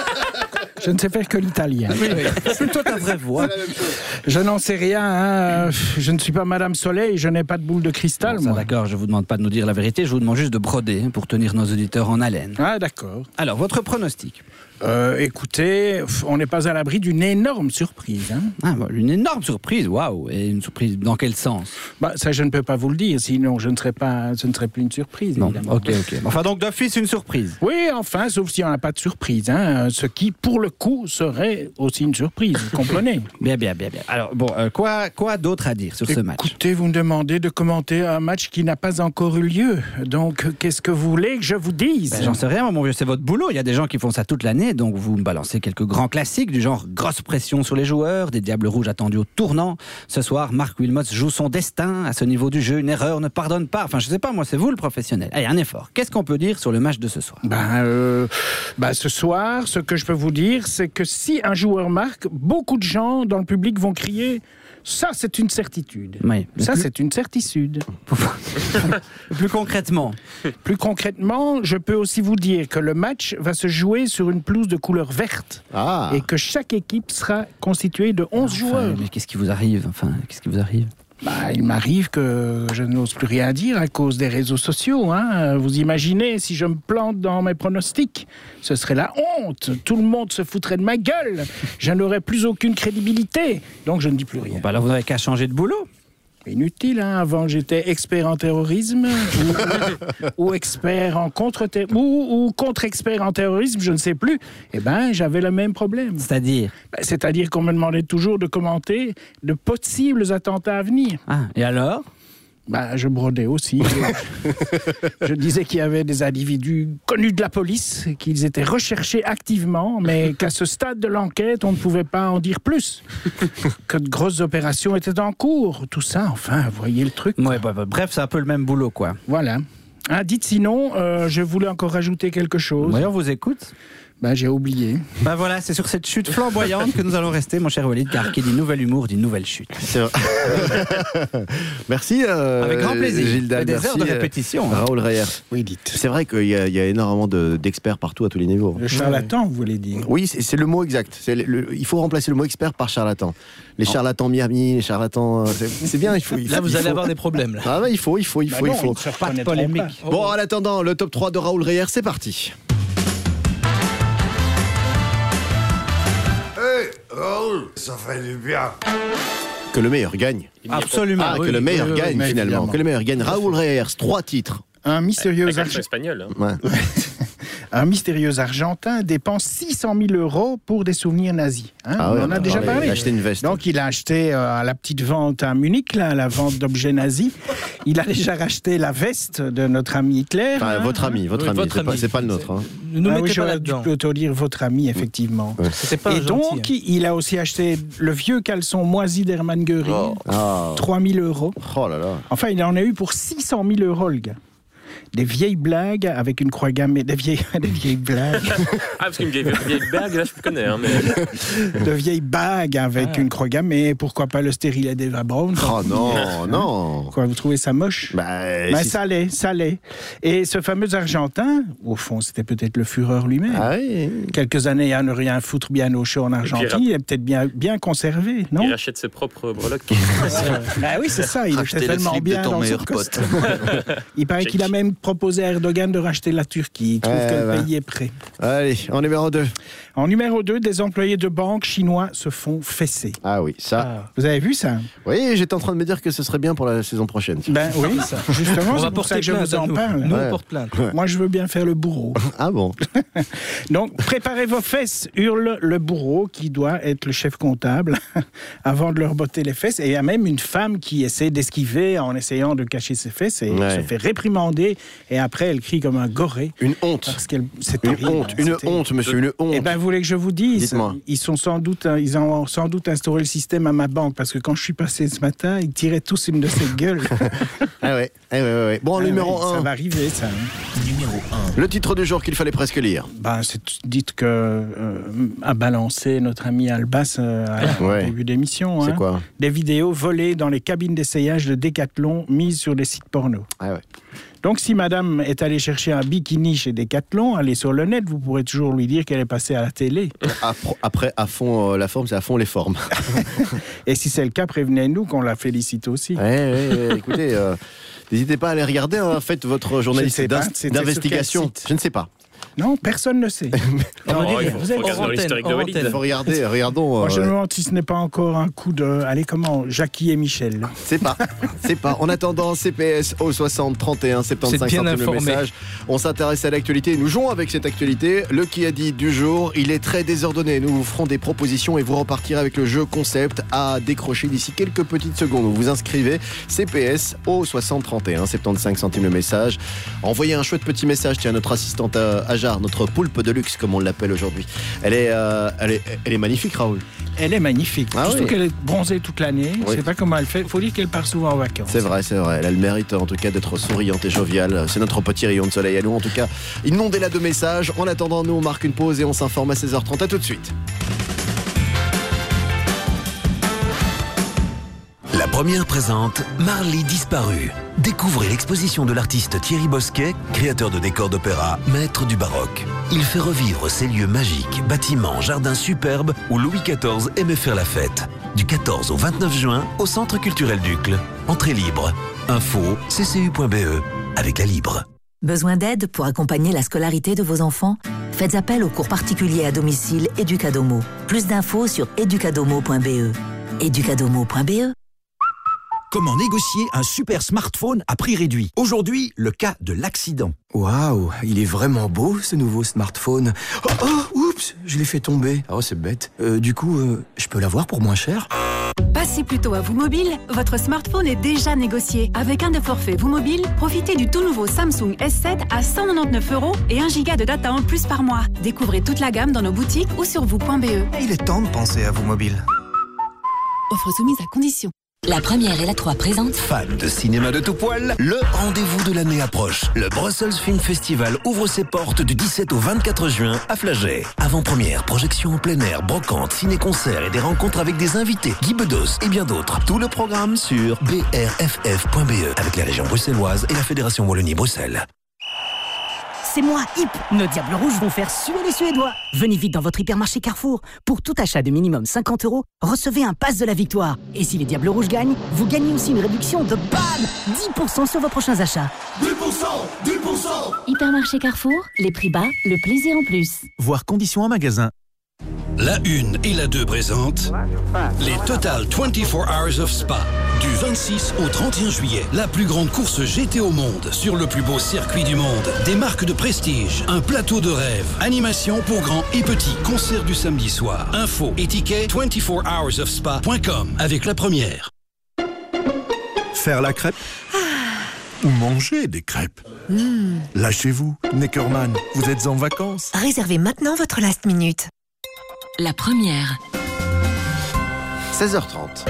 Je ne sais faire que l'italien. Oui, oui. C'est plutôt ta vraie voix. Je n'en sais rien. Hein. Je ne suis pas Madame Soleil, je n'ai pas de boule de cristal, Bon, ça, moi. d'accord, je vous demande pas de nous dire la vérité, je vous demande juste de broder pour tenir nos auditeurs en haleine. Ah, d'accord. Alors, votre pronostic? Euh, écoutez, on n'est pas à l'abri d'une énorme surprise. Hein. Ah, bah, une énorme surprise, waouh! Et une surprise dans quel sens? Bah, ça, je ne peux pas vous le dire, sinon je ne serais pas, ce ne serait plus une surprise. Non, évidemment. ok, ok. Enfin, donc d'office, une surprise. Oui, enfin, sauf si on n'a pas de surprise. Hein, ce qui, pour le coup, serait aussi une surprise, vous comprenez? Bien, bien, bien, bien. Alors, bon, euh, quoi, quoi d'autre à dire sur ce match? Écoutez, vous me demandez de commenter un match qui n'a pas encore eu lieu. Donc, qu'est-ce que vous voulez que je vous dise? Ben, j'en sais rien, moi, mon vieux, c'est votre boulot. Il y a des gens qui font ça toute l'année, donc vous me balancez quelques grands classiques du genre grosse pression sur les joueurs, des diables rouges attendus au tournant. Ce soir, Marc Wilmots joue son destin. À ce niveau du jeu, une erreur ne pardonne pas. Enfin, je sais pas, moi, c'est vous le professionnel. Allez, un effort. Qu'est-ce qu'on peut dire sur le match de ce soir? Ben, euh, ben, ce soir, ce que je peux vous dire, c'est que si un joueur marque, beaucoup de gens dans le public vont crier « ça, c'est une certitude Oui. ». Ça, plus... c'est une certitude. plus concrètement? Plus concrètement, je peux aussi vous dire que le match va se jouer sur une pelouse de couleur verte Ah. et que chaque équipe sera constituée de onze Enfin, joueurs. mais qu'est-ce qui vous arrive? Enfin, qu'est-ce qui vous arrive? Bah, il m'arrive que je n'ose plus rien dire à cause des réseaux sociaux. Hein. Vous imaginez, si je me plante dans mes pronostics, ce serait la honte. Tout le monde se foutrait de ma gueule. Je n'aurais plus aucune crédibilité. Donc je ne dis plus rien. Bon, bah là, vous n'avez qu'à changer de boulot. Inutile, hein. Avant j'étais expert en terrorisme ou, ou expert en contre ou, ou contre-expert en terrorisme, je ne sais plus. Eh ben, j'avais le même problème. C'est-à-dire ben, C'est-à-dire qu'on me demandait toujours de commenter de possibles attentats à venir. Ah, et alors Ben, je brodais aussi. je, je disais qu'il y avait des individus connus de la police, qu'ils étaient recherchés activement, mais qu'à ce stade de l'enquête, on ne pouvait pas en dire plus. Que de grosses opérations étaient en cours. Tout ça, enfin, vous voyez le truc. Ouais, bah, bah, bref, c'est un peu le même boulot, quoi. Voilà. Ah, dites sinon, euh, je voulais encore rajouter quelque chose. Oui, on vous écoute. Ben, j'ai oublié. Ben voilà, c'est sur cette chute flamboyante que nous allons rester, mon cher Walid, car qui dit nouvel humour dit nouvelle chute. C'est vrai. Merci. Euh, Avec grand plaisir. Gilda, des merci, heures de répétition. Euh, Raoul Reyer. Oui, dites. C'est vrai qu'il y, y a énormément de, d'experts partout à tous les niveaux. Le charlatan, vous voulez dire? Oui, c'est, c'est le mot exact. C'est le, le, il faut remplacer le mot expert par charlatan. Les oh. charlatans Miami, les charlatans. C'est, c'est bien. Il faut. Il faut là, vous il allez faut... avoir des problèmes. Là. Ah bah, il faut, il faut, il faut, bah non, il faut. Il pas de polémique. Pas. Bon, en attendant, le top trois de Raoul Reyer, c'est parti. Raoul, ça fait du bien. Que le meilleur gagne. Absolument. Ah, oui, que le meilleur oui, gagne oui, finalement. évidemment. Que le meilleur gagne. Raoul Reyer, trois titres. Un mystérieux Argentin espagnol. Hein. Ouais. Un mystérieux Argentin dépense six cent mille euros pour des souvenirs nazis. Hein, ah on ouais, en a déjà parlé. parlé. Il a acheté une veste. Donc il a acheté euh, à la petite vente à Munich, là, à la vente d'objets nazis. Il a déjà racheté la veste de notre ami Hitler. Enfin, hein, votre ami, votre oui, ami, votre c'est, ami. Pas, c'est pas le nôtre. Hein. Ne nous ah, mettez oui, pas j'aurais là-dedans. dû plutôt dire votre ami, effectivement. Ouais. C'était pas Et gentil, donc, hein. il a aussi acheté le vieux caleçon moisi d'Hermann Göring, Oh. Oh. trois mille euros. Oh là là. Enfin, il en a eu pour six cent mille euros, le gars. Des vieilles blagues avec une croix gammée, des vieilles, des vieilles blagues. Ah, parce qu'une vieille, vieille bague, là, je connais. Hein, mais... De vieilles bagues avec ah. une croix gammée. Pourquoi pas le stérilet d'Eva Braun? Oh non, non. Quoi, vous trouvez ça moche? Bah, bah si... ça l'est, ça l'est. Et ce fameux Argentin, au fond, c'était peut-être le Führer lui-même. Ah oui. Quelques années à ne rien foutre bien au chaud en Argentine, il est peut-être bien, bien conservé, non? Il achète ses propres breloques. Bah oui, c'est ça. Il était tellement bien dans son poste. Il paraît qu'il a même proposé à Erdogan de racheter la Turquie. Il trouve ouais, que le bah. pays est prêt. Allez, en numéro deux. En numéro deux, des employés de banque chinois se font fesser. Ah oui, ça. Ah. Vous avez vu ça? Oui, j'étais en train de me dire que ce serait bien pour la saison prochaine. Ben oui, ça. Justement, c'est pour ça que je vous en nous. parle. Nous, ouais. on porte plainte. Ouais. Moi, je veux bien faire le bourreau. Ah bon? Donc, préparez vos fesses, hurle le bourreau, qui doit être le chef comptable, avant de leur botter les fesses. Et il y a même une femme qui essaie d'esquiver en essayant de cacher ses fesses et ouais. se fait réprimander. Et après, elle crie comme un goré. Une honte. Parce qu'elle, c'est une terrible, honte, une c'était... honte, monsieur, une honte. Eh ben, vous voulez que je vous dise? Dites-moi. Ils sont sans doute, ils ont sans doute instauré le système à ma banque, parce que quand je suis passé ce matin, ils tiraient tous une de ces gueules. Ah ouais, ah ouais, ouais, ouais. Bon, ah numéro ouais, un. Ça va arriver, ça. Numéro un. Le titre du jour qu'il fallait presque lire. Ben, c'est, dites que euh, a balancé notre ami Albas euh, à ouais. début d'émission. C'est hein, quoi? Des vidéos volées dans les cabines d'essayage de Decathlon mises sur des sites porno. Ah ouais. Donc, si madame est allée chercher un bikini chez Decathlon, allez sur le net, vous pourrez toujours lui dire qu'elle est passée à la télé. Après, à fond euh, la forme, c'est à fond les formes. Et si c'est le cas, prévenez-nous qu'on la félicite aussi. Ouais, ouais, ouais, écoutez, euh, n'hésitez pas à aller regarder, hein, faites votre journaliste pas, d'investigation. Je ne sais pas. Non, personne ne sait. Non, non, il faut, vous faut êtes regarder l'historique de Walid. Il faut regarder, regardons. Moi, je euh... me demande si ce n'est pas encore un coup de... Allez, comment Jackie et Michel. C'est pas, c'est pas. En attendant, C P S au soixante trente et un soixante-quinze centimes le message. On s'intéresse à l'actualité. Nous jouons avec cette actualité. Le qui a dit du jour, il est très désordonné. Nous vous ferons des propositions et vous repartirez avec le jeu concept à décrocher d'ici quelques petites secondes. Vous vous inscrivez C P S au soixante trente et un soixante-quinze centimes le message. Envoyez un chouette petit message. Tiens, notre assistante Ajar, notre poulpe de luxe comme on l'appelle aujourd'hui. Elle est, euh, elle est, elle est magnifique, Raoul. Elle est magnifique. Ah Surtout oui. qu'elle est bronzée toute l'année. Oui. Je ne sais pas comment elle fait. Il faut dire qu'elle part souvent en vacances. C'est vrai, c'est vrai. Elle a le mérite en tout cas d'être souriante et joviale. C'est notre petit rayon de soleil à nous. En tout cas, inondez-la de messages. En attendant, nous on marque une pause et on s'informe à seize heures trente. À tout de suite. La première présente Marley disparue. Découvrez l'exposition de l'artiste Thierry Bosquet, créateur de décors d'opéra, maître du baroque. Il fait revivre ces lieux magiques, bâtiments, jardins superbes où Louis quatorze aimait faire la fête. Du quatorze au vingt-neuf juin au Centre culturel d'Uccle. Entrée libre. Info c c u point b e avec la Libre. Besoin d'aide pour accompagner la scolarité de vos enfants? Faites appel aux cours particuliers à domicile Educadomo. Plus d'infos sur educadomo point b e. educadomo point b e. Comment négocier un super smartphone à prix réduit? Aujourd'hui, le cas de l'accident. Waouh, il est vraiment beau ce nouveau smartphone. Oh, oh oups, je l'ai fait tomber. Oh, c'est bête. Euh, du coup, euh, je peux l'avoir pour moins cher? Passez plutôt à Vous Mobile, votre smartphone est déjà négocié. Avec un de forfait Vous Mobile, profitez du tout nouveau Samsung S sept à cent quatre-vingt-dix-neuf euros et un giga de data en plus par mois. Découvrez toute la gamme dans nos boutiques ou sur vous point b e. Il est temps de penser à Vous Mobile. Offre soumise à condition. La première et la trois présentent. Fans de cinéma de tout poil, le rendez-vous de l'année approche. Le Brussels Film Festival ouvre ses portes du dix-sept au vingt-quatre juin à Flagey. Avant-première, projection en plein air, brocante, ciné-concert et des rencontres avec des invités, Guy Bedos et bien d'autres. Tout le programme sur b r f f point b e avec la région bruxelloise et la Fédération Wallonie-Bruxelles. C'est moi, Hip. Nos Diables Rouges vont faire suer les Suédois. Venez vite dans votre hypermarché Carrefour. Pour tout achat de minimum cinquante euros, recevez un pass de la victoire. Et si les Diables Rouges gagnent, vous gagnez aussi une réduction de BAM dix pour cent sur vos prochains achats. dix pour cent, dix pour cent. Hypermarché Carrefour, les prix bas, le plaisir en plus. Voir conditions en magasin. La une et la deux présentent les Total vingt-quatre Hours of Spa. Du vingt-six au trente et un juillet, la plus grande course G T au monde sur le plus beau circuit du monde. Des marques de prestige, un plateau de rêve, animation pour grands et petits, concert du samedi soir. Info et tickets vingt-quatre hours of spa point com avec la première. Faire la crêpe ou manger des crêpes. Mmh. Lâchez-vous, Neckerman, vous êtes en vacances. Réservez maintenant votre last minute. La première. seize heures trente.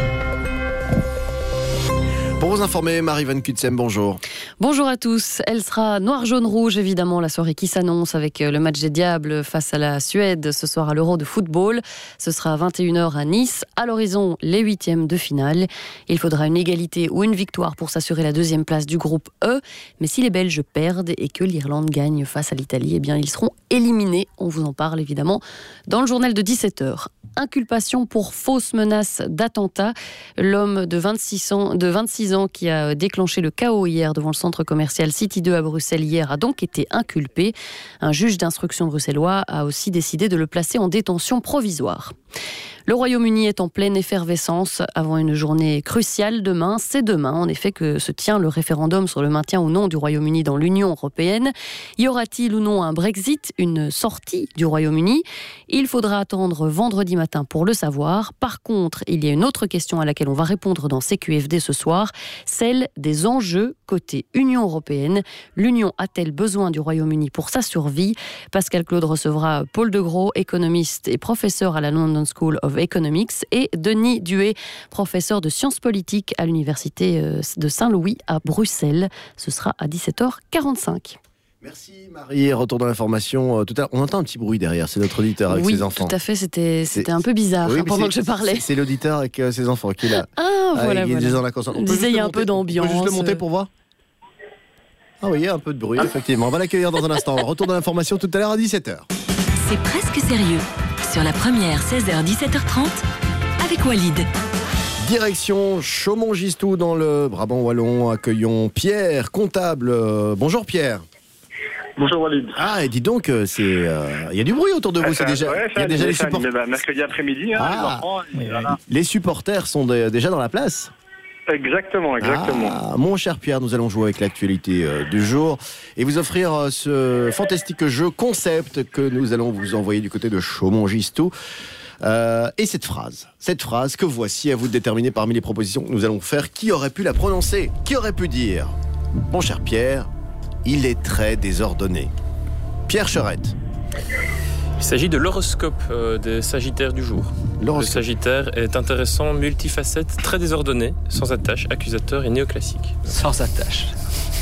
Pour vous informer, Marie Van Kutsem, bonjour. Bonjour à tous. Elle sera noir, jaune, rouge, évidemment, la soirée qui s'annonce avec le match des Diables face à la Suède ce soir à l'Euro de football. Ce sera à vingt et une heures à Nice. À l'horizon, les huitièmes de finale. Il faudra une égalité ou une victoire pour s'assurer la deuxième place du groupe E. Mais si les Belges perdent et que l'Irlande gagne face à l'Italie, eh bien, ils seront éliminés. On vous en parle évidemment dans le journal de dix-sept heures. Inculpation pour fausse menace d'attentat. L'homme de vingt-six ans, de vingt-six ans qui a déclenché le chaos hier devant le centre commercial City deux à Bruxelles hier a donc été inculpé. Un juge d'instruction bruxellois a aussi décidé de le placer en détention provisoire. Le Royaume-Uni est en pleine effervescence avant une journée cruciale demain. C'est demain, en effet, que se tient le référendum sur le maintien ou non du Royaume-Uni dans l'Union européenne. Y aura-t-il ou non un Brexit, une sortie du Royaume-Uni ? Il faudra attendre vendredi matin pour le savoir. Par contre, il y a une autre question à laquelle on va répondre dans C Q F D ce soir, celle des enjeux côté Union européenne. L'Union a-t-elle besoin du Royaume-Uni pour sa survie ? Pascal Claude recevra Paul Degros, économiste et professeur à la London School of Economics, et Denis Duet, professeur de sciences politiques à l'université de Saint-Louis à Bruxelles. Ce sera à dix-sept heures quarante-cinq. Merci Marie, retour dans l'information. Tout à l'heure, on entend un petit bruit derrière, c'est notre auditeur avec oui, ses enfants. Oui, tout à fait, c'était, c'était un peu bizarre oui, hein, pendant que je parlais. C'est, c'est l'auditeur avec euh, ses enfants qui est là. Ah, voilà, ah, il voilà. Dans la on disait il y a un peu d'ambiance. On peut juste le monter pour voir. Ah oui, il y a un peu de bruit, effectivement. On va l'accueillir dans un instant. Retour dans l'information tout à l'heure à dix-sept heures. C'est presque sérieux. Sur la première, seize heures dix-sept heures trente, avec Walid. Direction Chaumont-Gistoux dans le Brabant wallon. Accueillons Pierre, comptable. Bonjour Pierre. Bonjour Walid. Ah, et dis donc, il c'est, euh, y a du bruit autour de vous. Ah, c'est déjà, ouais, y a déjà les supporters. Bah, mercredi après-midi, hein, ah, les enfants. Et voilà. Les supporters sont de, déjà dans la place. Exactement, exactement. Ah, mon cher Pierre, nous allons jouer avec l'actualité euh, du jour et vous offrir euh, ce fantastique jeu concept que nous allons vous envoyer du côté de Chaumont-Gistoux. Euh, et cette phrase, cette phrase que voici, à vous de déterminer parmi les propositions que nous allons faire, qui aurait pu la prononcer, qui aurait pu dire, mon cher Pierre, il est très désordonné. Pierre Cherette. Il s'agit de l'horoscope euh, des Sagittaires du jour. Le Sagittaire est intéressant, multifacette, très désordonné, sans attache, accusateur et néoclassique. Sans attache.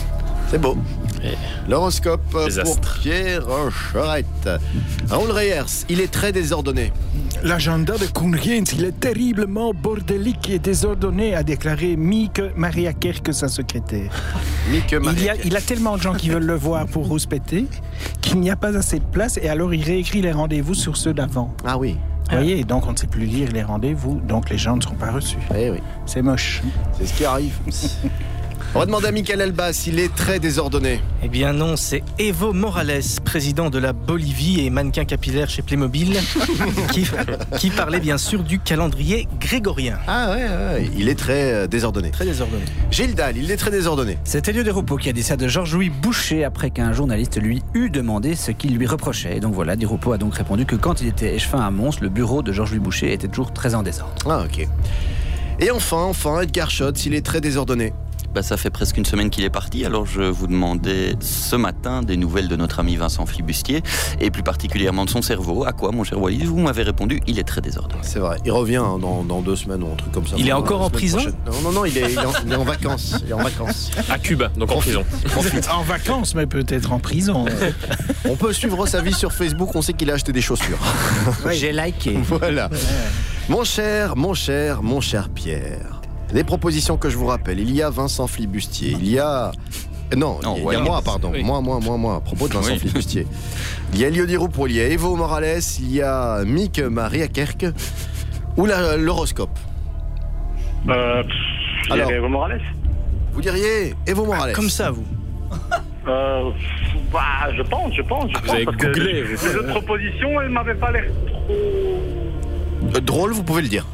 C'est beau. Et... L'horoscope Désastre. pour Pierre Charette. Raoul Reyers, il est très désordonné. L'agenda de Conriens, il est terriblement bordélique et désordonné, a déclaré Mieke Maria Kerke, sa secrétaire. Mieke Maria il, y a, Kerke. il a tellement de gens qui veulent le voir pour rouspéter qu'il n'y a pas assez de place et alors il réécrit les rendez-vous sur ceux d'avant. Ah oui. Vous voyez, donc on ne sait plus lire les rendez-vous, donc les gens ne seront pas reçus. Eh oui. C'est moche. C'est ce qui arrive. On va demander à Michael Elbas, il est très désordonné. Eh bien non, c'est Evo Morales, président de la Bolivie et mannequin capillaire chez Playmobil, qui, qui parlait bien sûr du calendrier grégorien. Ah ouais, ouais, il est très euh, désordonné. Très désordonné. Gilles Dalle, il est très désordonné. C'est Elio Desroupeaux qui a dit ça de Georges-Louis Boucher après qu'un journaliste lui eut demandé ce qu'il lui reprochait. Et donc voilà, Desroupeaux a donc répondu que quand il était échevin à Mons, le bureau de Georges-Louis Boucher était toujours très en désordre. Ah ok. Et enfin, enfin, Edgar Schotz, il est très désordonné. Bah, ça fait presque une semaine qu'il est parti, alors je vous demandais ce matin des nouvelles de notre ami Vincent Flibustier, et plus particulièrement de son cerveau. À quoi, mon cher Walid? Vous m'avez répondu, il est très désordonné. C'est vrai, il revient hein, dans, dans deux semaines ou un truc comme ça. Il est encore en prison? Non, non, non, il est, il, est en, il est en vacances. Il est en vacances. À Cuba, donc en prison. En vacances, mais peut-être en prison. On peut suivre sa vie sur Facebook, on sait qu'il a acheté des chaussures. Ouais, j'ai liké. Voilà. Mon cher, mon cher, mon cher Pierre. Les propositions que je vous rappelle, il y a Vincent Flibustier, il y a... Non, non il y a, ouais, il y a moi, pardon, oui. moi, moi, moi, moi, à propos de Vincent oui. Flibustier. Il y a Elio Desroupeaux, il y a Evo Morales, il y a Mieke Maria Kerke, ou la, l'horoscope. Euh, je Alors, dirais Evo Morales. Vous diriez Evo Morales. Ah, comme ça, vous euh, bah, je pense, je pense, je ah, pense. Vous avez parce googlé. Que les autres propositions, elles m'avaient pas l'air trop... Euh, drôle, vous pouvez le dire.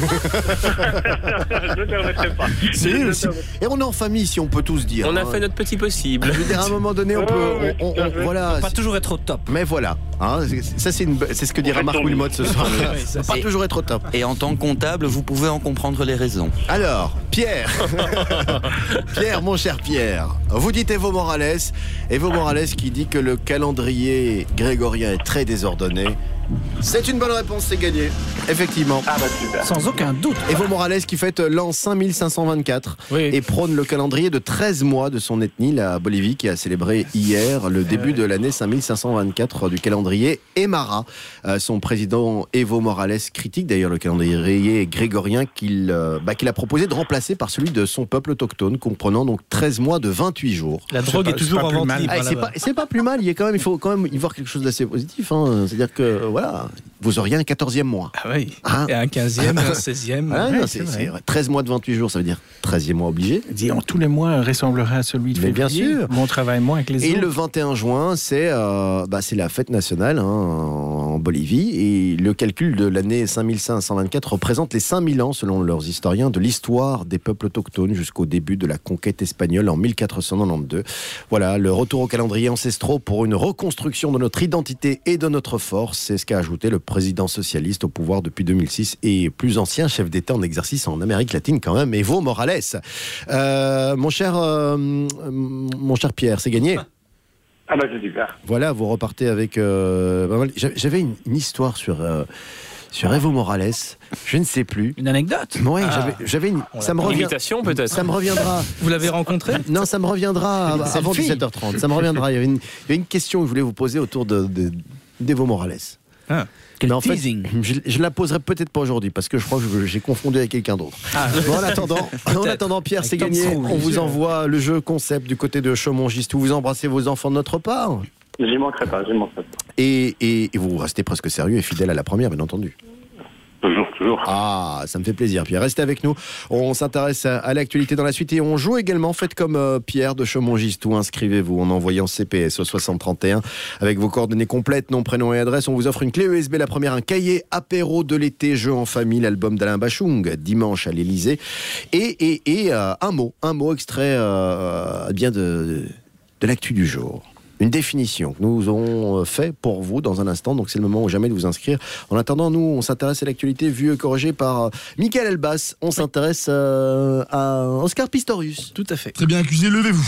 Je ne permettrai pas. Si, si. Et on est en famille, si on peut tous dire. On a hein. fait notre petit possible. Je veux dire, à un moment donné, on peut. Ouais, on, on, on, voilà. Pas toujours être au top. Mais voilà. Hein, ça, c'est, une, c'est ce que dira Marc Wilmot ce soir. Ouais, pas et, toujours être au top. Et en tant que comptable, vous pouvez en comprendre les raisons. Alors, Pierre. Pierre, mon cher Pierre. Vous dites Evo Morales. Evo Morales qui dit que le calendrier grégorien est très désordonné. C'est une bonne réponse, c'est gagné. Effectivement. Ah bah super. Sans aucun doute. Evo Morales qui fête l'an cinq mille cinq cent vingt-quatre oui. et prône le calendrier de treize mois de son ethnie, la Bolivie, qui a célébré hier le début de l'année cinq mille cinq cent vingt-quatre du calendrier Emara. Euh, son président Evo Morales critique d'ailleurs le calendrier grégorien qu'il, euh, bah, qu'il a proposé de remplacer par celui de son peuple autochtone, comprenant donc treize mois de vingt-huit jours. La drogue pas, est toujours en vente libre. Ah, c'est, pas, c'est pas plus mal, il, y a quand même, il faut quand même y voir quelque chose d'assez positif. Hein. C'est-à-dire que voilà, vous auriez un quatorzième mois. Ah oui, hein? Et un quinzième, un seizième. Ah, ouais, non, c'est, c'est, c'est treize mois de vingt-huit jours, ça veut dire treizième mois obligé. Disons, tous les mois ressembleraient à celui de Mais février. bien sûr. On travaille moins avec les et autres. Et le vingt et un juin, c'est, euh, bah, c'est la fête nationale hein, en Bolivie. Et le calcul de l'année cinq mille cinq cent vingt-quatre représente les cinq mille ans, selon leurs historiens, de l'histoire des peuples autochtones jusqu'au début de la conquête espagnole en mille quatre cent quatre-vingt-douze. Voilà, le retour au calendrier ancestraux pour une reconstruction de notre identité et de notre force. C'est ce qu'a ajouté le président socialiste au pouvoir depuis deux mille six et plus ancien chef d'État en exercice en Amérique latine quand même, Evo Morales. Euh, mon cher, euh, mon cher Pierre, c'est gagné. Ah bah c'est super. Voilà, vous repartez avec... Euh, j'avais une, une histoire sur... Euh, Sur Evo Morales, je ne sais plus. Une anecdote? Oui, ah. j'avais, j'avais une. Ça me revient. Imitation peut-être. Ça me reviendra. Vous l'avez rencontré? Non, ça me reviendra avant dix-sept heures trente. Ça me reviendra. Il y avait une, il y avait une question que je voulais vous poser autour de, de, d'Evo Morales. Ah. Mais en fait, je, je la poserai peut-être pas aujourd'hui parce que je crois que je, j'ai confondu avec quelqu'un d'autre. Ah. Bon, en attendant, en attendant, Pierre, avec c'est gagné. Trou, on vous envoie le jeu concept du côté de Chaumont-Gistou. Vous embrassez vos enfants de notre part. J'y manquerai pas, j'y manquerai pas. Et, et, et vous restez presque sérieux et fidèle à la première, bien entendu. Toujours, toujours. Ah, ça me fait plaisir, Pierre. Restez avec nous. On s'intéresse à, à l'actualité dans la suite et on joue également. Faites comme euh, Pierre de Chaumont-Gistou. Inscrivez-vous en envoyant C P S au soixante trente et un avec vos coordonnées complètes, nom, prénom et adresse. On vous offre une clé U S B. La première, un cahier apéro de l'été, jeu en famille, l'album d'Alain Bachung, dimanche à l'Élysée. Et, et, et euh, un mot, un mot extrait euh, bien de, de l'actu du jour. Une définition que nous avons fait pour vous dans un instant, donc c'est le moment ou jamais de vous inscrire. En attendant, nous, on s'intéresse à l'actualité vue et corrigée par Michael Elbas. On s'intéresse euh, à Oscar Pistorius. Tout à fait. Très bien, accusé, levez-vous.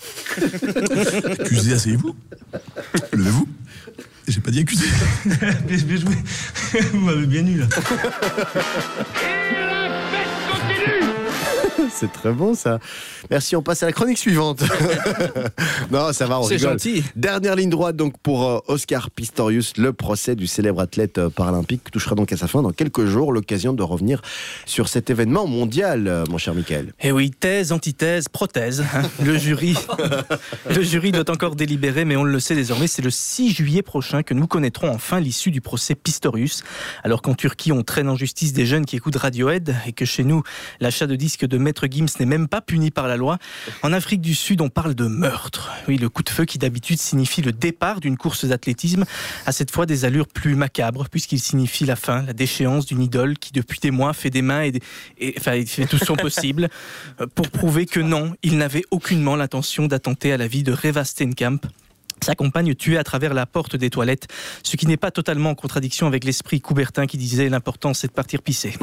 Accusé, asseyez-vous. Levez-vous. J'ai pas dit accusé. Bien joué. Vous m'avez bien eu là. Et la fête continue. C'est très bon ça. Merci, on passe à la chronique suivante. Non, ça va, on C'est rigole. gentil. Dernière ligne droite donc pour euh, Oscar Pistorius. Le procès du célèbre athlète euh, paralympique touchera donc à sa fin dans quelques jours. L'occasion de revenir sur cet événement mondial, euh, mon cher Mickaël. Eh oui, thèse, antithèse, prothèse. hein. Le jury, le jury doit encore délibérer, mais on le sait désormais, c'est le six juillet prochain que nous connaîtrons enfin l'issue du procès Pistorius. Alors qu'en Turquie, on traîne en justice des jeunes qui écoutent Radiohead et que chez nous, l'achat de disques de Maître Gims n'est même pas puni par la loi. En Afrique du Sud, on parle de meurtre. Oui, le coup de feu qui d'habitude signifie le départ d'une course d'athlétisme a cette fois des allures plus macabres puisqu'il signifie la fin, la déchéance d'une idole qui depuis des mois fait des mains et, des, et enfin, il fait tout son possible pour prouver que non, il n'avait aucunement l'intention d'attenter à la vie de Reva Steenkamp, sa compagne tuée à travers la porte des toilettes, ce qui n'est pas totalement en contradiction avec l'esprit Coubertin qui disait l'important c'est de partir pisser.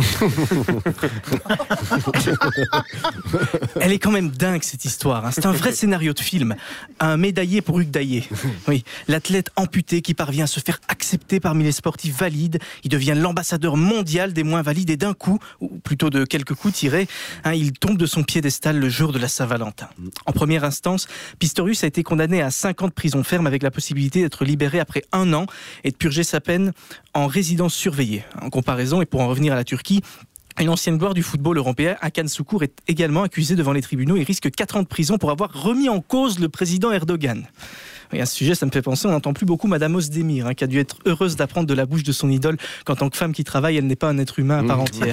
Elle est quand même dingue cette histoire, hein. C'est un vrai scénario de film, un médaillé pour Hugues Daillé. Oui, l'athlète amputé qui parvient à se faire accepter parmi les sportifs valides, il devient l'ambassadeur mondial des moins valides et d'un coup, ou plutôt de quelques coups tirés, hein, il tombe de son piédestal le jour de la Saint-Valentin. En première instance, Pistorius a été condamné à cinq ans de prison ferme avec la possibilité d'être libéré après un an et de purger sa peine en résidence surveillée. En comparaison, et pour en revenir à la Turquie, une ancienne gloire du football européen, Hakan Şükür, est également accusé devant les tribunaux et risque quatre ans de prison pour avoir remis en cause le président Erdogan. Et à ce sujet, ça me fait penser, on n'entend plus beaucoup Madame Özdemir, hein, qui a dû être heureuse d'apprendre de la bouche de son idole qu'en tant que femme qui travaille, elle n'est pas un être humain à part entière.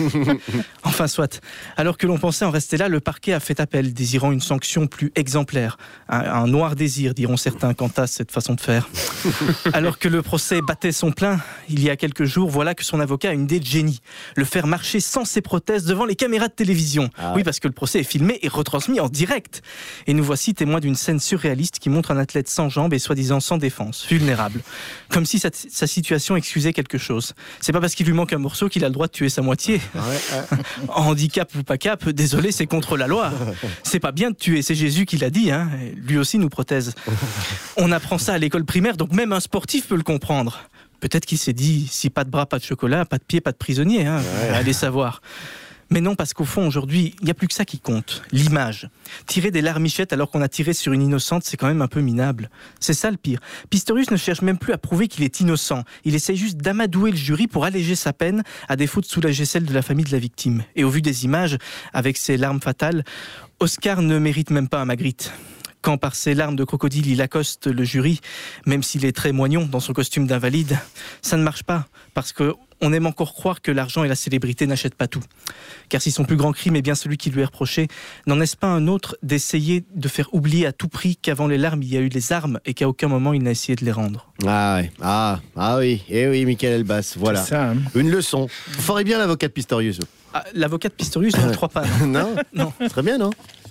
Enfin, soit. Alors que l'on pensait en rester là, le parquet a fait appel, désirant une sanction plus exemplaire. Un, un noir désir, diront certains, quant à cette façon de faire. Alors que le procès battait son plein, il y a quelques jours, voilà que son avocat a une idée de génie. Le faire marcher sans ses prothèses devant les caméras de télévision. Ah ouais. Oui, parce que le procès est filmé et retransmis en direct. Et nous voici témoins d'une scène surréaliste qui montre un athlète sans jambes et soi-disant sans défense, vulnérable. Comme si sa, sa situation excusait quelque chose. C'est pas parce qu'il lui manque un morceau qu'il a le droit de tuer sa moitié. Ouais, ouais. Handicap ou pas cap, désolé, c'est contre la loi. C'est pas bien de tuer, c'est Jésus qui l'a dit, hein. Lui aussi nous prothèse. On apprend ça à l'école primaire, donc même un sportif peut le comprendre. Peut-être qu'il s'est dit, si pas de bras, pas de chocolat, pas de pied, pas de prisonnier, hein. Ouais. Allez savoir. Mais non, parce qu'au fond, aujourd'hui, il n'y a plus que ça qui compte, l'image. Tirer des larmichettes alors qu'on a tiré sur une innocente, c'est quand même un peu minable. C'est ça le pire. Pistorius ne cherche même plus à prouver qu'il est innocent. Il essaye juste d'amadouer le jury pour alléger sa peine, à défaut de soulager celle de la famille de la victime. Et au vu des images, avec ses larmes fatales, Oscar ne mérite même pas un Magritte. Quand par ses larmes de crocodile il accoste le jury, même s'il est très moignon dans son costume d'invalide, ça ne marche pas, parce qu'on aime encore croire que l'argent et la célébrité n'achètent pas tout. Car si son plus grand crime est bien celui qui lui est reproché, n'en est-ce pas un autre d'essayer de faire oublier à tout prix qu'avant les larmes il y a eu les armes et qu'à aucun moment il n'a essayé de les rendre. Ah ouais, ah, ah oui, eh oui, Mickaël Elbaz, voilà. Ça, hein. Une leçon. Vous ferez bien l'avocat de Pistorius. Ah, l'avocat de Pistorius, je ne crois pas. Non, non. Très bien, non?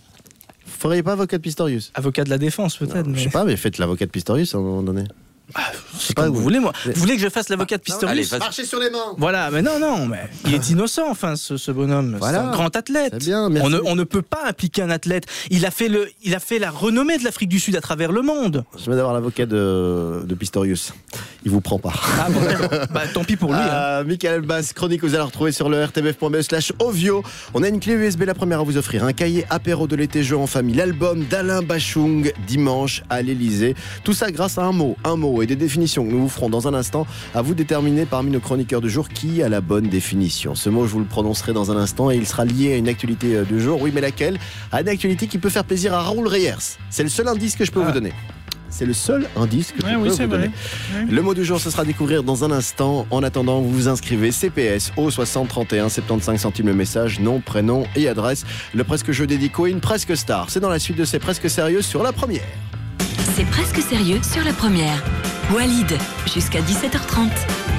Vous feriez pas avocat de Pistorius? Avocat de la défense, peut-être. Non, mais... Je sais pas, mais faites l'avocat de Pistorius à un moment donné. Ah, c'est pas comme vous voulez, moi. Vous voulez que je fasse l'avocat de Pistorius? Allez, marchez sur les mains. Voilà, mais non, non, mais il est innocent, enfin, ce, ce bonhomme. Voilà. C'est un grand athlète. C'est bien, merci. On ne, on ne peut pas impliquer un athlète. Il a fait le, il a fait la renommée de l'Afrique du Sud à travers le monde. Je viens d'avoir l'avocat de, de Pistorius. Il vous prend pas. Ah bon, d'accord. Bah, tant pis pour lui. Euh, hein. Mickaël Elbaz, chronique, vous allez retrouver sur le r t b f point b e slash ovio. On a une clé U S B, la première à vous offrir. Un cahier apéro de l'été, jeu en famille. L'album d'Alain Bachung, dimanche à l'Elysée. Tout ça grâce à un mot, un mot et des définitions que nous vous ferons dans un instant. À vous déterminer parmi nos chroniqueurs du jour qui a la bonne définition. Ce mot, je vous le prononcerai dans un instant et il sera lié à une actualité du jour. Oui, mais laquelle? À une actualité qui peut faire plaisir à Raoul Reyers. C'est le seul indice que je peux ah. vous donner. C'est le seul indice que ouais, je oui, peux vous donner. Ouais. Le mot du jour, ce sera à découvrir dans un instant. En attendant, vous vous inscrivez C P S au soixante trente et un, soixante-quinze centimes le message, nom, prénom et adresse. Le presque jeu dédico et une presque star. C'est dans la suite de C'est presque sérieux sur la première. C'est presque sérieux sur la première. Walid, jusqu'à dix-sept heures trente.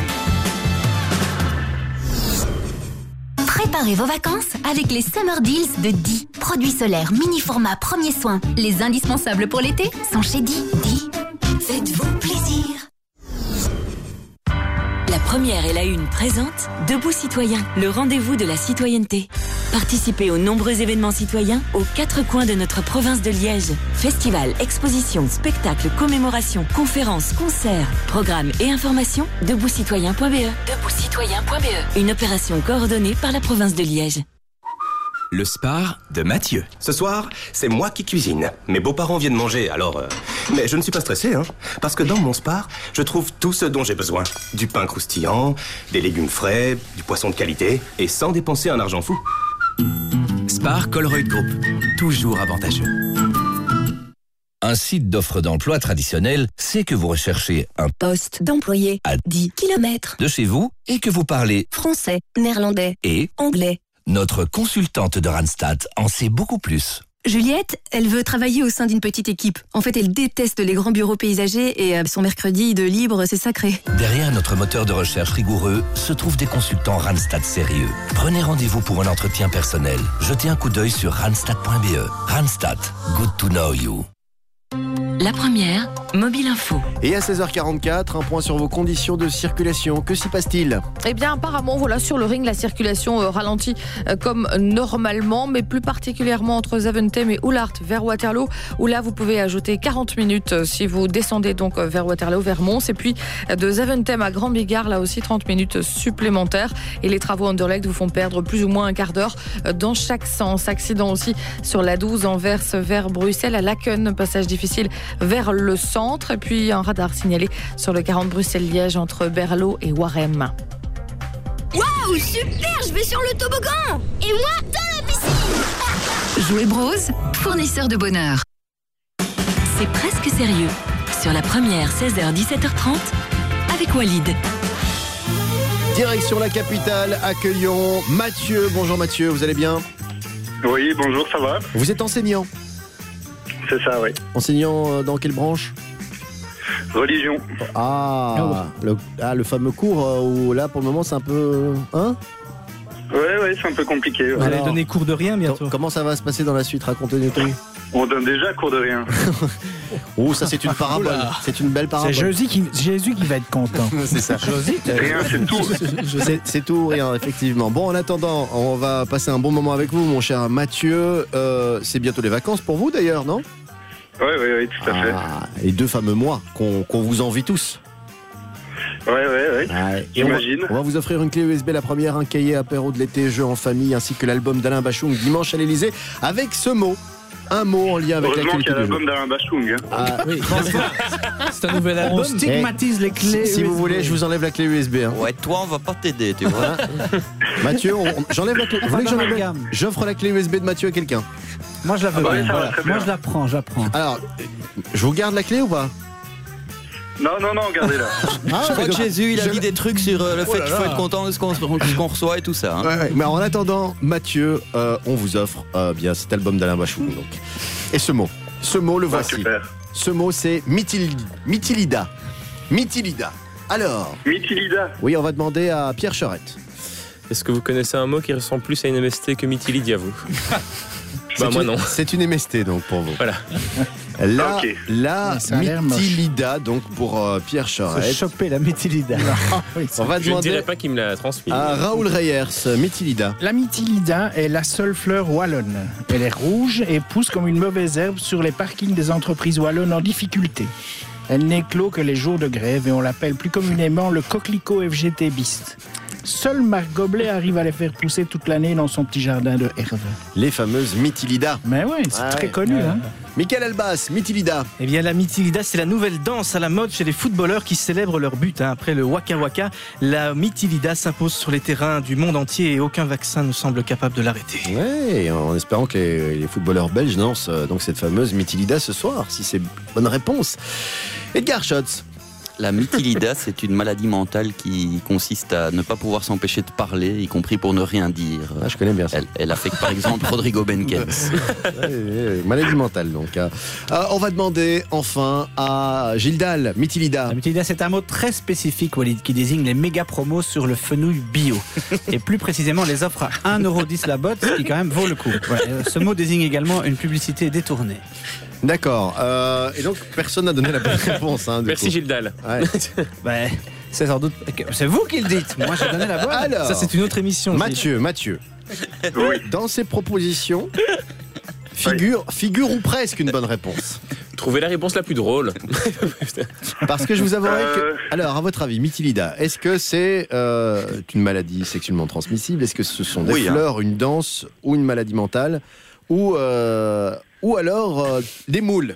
Préparez vos vacances avec les Summer Deals de Di. Produits solaires mini format premier soin. Les indispensables pour l'été sont chez Di. Di, faites-vous plaisir. La première et la une présente Debout citoyens, le rendez-vous de la citoyenneté. Participez aux nombreux événements citoyens aux quatre coins de notre province de Liège. Festivals, expositions, spectacles, commémorations, conférences, concerts, programmes et informations, debout citoyen point b e. debout citoyen point b e. Une opération coordonnée par la province de Liège. Le Spar de Mathieu. Ce soir, c'est moi qui cuisine. Mes beaux-parents viennent manger, alors... euh, Mais je ne suis pas stressé, hein. Parce que dans mon Spar, je trouve tout ce dont j'ai besoin. Du pain croustillant, des légumes frais, du poisson de qualité, et sans dépenser un argent fou. Spar Colruyt Group. Toujours avantageux. Un site d'offres d'emploi traditionnel, c'est que vous recherchez un poste d'employé à dix kilomètres de chez vous et que vous parlez français, néerlandais et anglais. Notre consultante de Randstad en sait beaucoup plus. Juliette, elle veut travailler au sein d'une petite équipe. En fait, elle déteste les grands bureaux paysagers et son mercredi de libre, c'est sacré. Derrière notre moteur de recherche rigoureux se trouvent des consultants Randstad sérieux. Prenez rendez-vous pour un entretien personnel. Jetez un coup d'œil sur randstad point b e. Randstad, good to know you. La première, Mobile Info. Et à seize heures quarante-quatre, un point sur vos conditions de circulation. Que s'y passe-t-il ? Eh bien, apparemment, voilà, sur le ring, la circulation euh, ralentit euh, comme normalement, mais plus particulièrement entre Zaventem et Oulart vers Waterloo, où là, vous pouvez ajouter quarante minutes euh, si vous descendez donc euh, vers Waterloo, vers Mons. Et puis, euh, de Zaventem à Grand Bigard, là aussi, trente minutes supplémentaires. Et les travaux Anderlecht vous font perdre plus ou moins un quart d'heure euh, dans chaque sens. Accident aussi sur la douze Anvers vers Bruxelles, à Laken, passage difficile vers le centre. Et puis un radar signalé sur le quarante Bruxelles-Liège entre Berlot et Warem. Waouh, super, je vais sur le toboggan. Et moi, dans la piscine. Jouet Bros, fournisseur de bonheur. C'est presque sérieux. Sur la première, seize heures dix-sept heures trente, avec Walid. Direction la capitale, accueillons Mathieu. Bonjour Mathieu, vous allez bien ? Oui, bonjour, ça va ? Vous êtes enseignant ? C'est ça, oui. Enseignant dans quelle branche ? Religion. Ah, le, ah, le fameux cours euh, où là, pour le moment, c'est un peu... Hein ? Ouais, ouais, c'est un peu compliqué. Ouais. Vous allez donner cours de rien bientôt. Comment ça va se passer dans la suite ? Racontez-nous tout. On donne déjà cours de rien. Oh, ça c'est une parabole. Oula. C'est une belle parabole. C'est Jésus qui, Jésus qui va être content. C'est ça. Rien, c'est tout. C'est, c'est tout ou rien, effectivement. Bon, en attendant, on va passer un bon moment avec vous, mon cher Mathieu. Euh, c'est bientôt les vacances pour vous d'ailleurs, non ? Oui, oui, oui, tout à fait. Ah, les deux fameux mois qu'on, qu'on vous envie tous. Ouais, ouais, ouais. ouais. J'imagine. On va, on va vous offrir une clé U S B, la première, un cahier apéro de l'été, jeux en famille, ainsi que l'album d'Alain Bachung, Dimanche à l'Elysée, avec ce mot. Un mot en lien avec heureusement l'actualité. Qu'il y a l'album d'Alain Bachung. Hein. Ah, oui. C'est un nouvel album. On stigmatise les clés. Si, si vous voulez, je vous enlève la clé U S B. Hein. Ouais, toi, on va pas t'aider, tu vois. Mathieu, on, j'enlève la clé. Vous voulez que j'enlève la... J'offre la clé U S B de Mathieu à quelqu'un. Moi, je la veux ah bah, bien. ça Voilà. va, très Moi, bien. je la prends, je la prends. Alors, je vous garde la clé ou pas ? Non, non, non, regardez-là. Ah, je crois que Jésus, il a je... dit des trucs sur euh, le oh fait là qu'il faut là. être content de ce qu'on, ce qu'on reçoit et tout ça. Hein. Ouais, ouais. Mais en attendant, Mathieu, euh, on vous offre euh, bien cet album d'Alain Bachung. Donc. Et ce mot, ce mot, le voici. Super. Ce mot, c'est mytil... Mytilida. Mytilida. Alors. Mytilida. Oui, on va demander à Pierre Charette. Est-ce que vous connaissez un mot qui ressemble plus à une M S T que Mytilidia, vous ? Bah moi une, non. C'est une M S T donc pour vous. Voilà. La, okay. la Mytilida donc pour euh, Pierre Charette. Se choper la Mytilida. Oui, on va je demander ne dirais pas qu'il me l'a transmis. À Raoul Reyers, Mytilida. La Mytilida est la seule fleur wallonne. Elle est rouge et pousse comme une mauvaise herbe sur les parkings des entreprises wallonnes en difficulté. Elle n'éclot que les jours de grève et on l'appelle plus communément le coquelicot F G T Bist. Seul Marc Goblet arrive à les faire pousser toute l'année dans son petit jardin de herbe. Les fameuses Mytilida. Mais oui, c'est ah très ouais. connu. Ouais. Hein. Michael Albas, Mytilida. Eh bien, la Mytilida, c'est la nouvelle danse à la mode chez les footballeurs qui célèbrent leur but. Hein. Après le Waka Waka, la Mytilida s'impose sur les terrains du monde entier et aucun vaccin ne semble capable de l'arrêter. Ouais, en espérant que les, les footballeurs belges dansent euh, donc cette fameuse Mytilida ce soir, si c'est bonne réponse. Edgar Schotz. La Mytilida, c'est une maladie mentale qui consiste à ne pas pouvoir s'empêcher de parler, y compris pour ne rien dire. Ah, je connais bien ça. Elle, elle affecte par exemple Rodrigo Benkens. Ouais, ouais, maladie mentale donc. Euh, on va demander enfin à Gilles Dalle, Mytilida. La Mytilida, c'est un mot très spécifique, Walid, qui désigne les méga promos sur le fenouil bio. Et plus précisément, les offres à un euro dix la botte, ce qui quand même vaut le coup. Voilà. Ce mot désigne également une publicité détournée. D'accord. Euh, et donc, personne n'a donné la bonne réponse. Hein, Merci coup. Gilles Dalle. Ouais. Ben, c'est sans doute. C'est vous qui le dites. Moi, j'ai donné la bonne. Alors, ça, c'est une autre émission. Mathieu, Mathieu. Oui. Dans ces propositions, figure, figure ou presque une bonne réponse. Trouvez la réponse la plus drôle. Parce que je vous avouerai Euh. que... Alors, à votre avis, Mytilida, est-ce que c'est euh, une maladie sexuellement transmissible? Est-ce que ce sont des Oui, hein. fleurs, une danse ou une maladie mentale? Ou, euh, ou alors euh, des moules?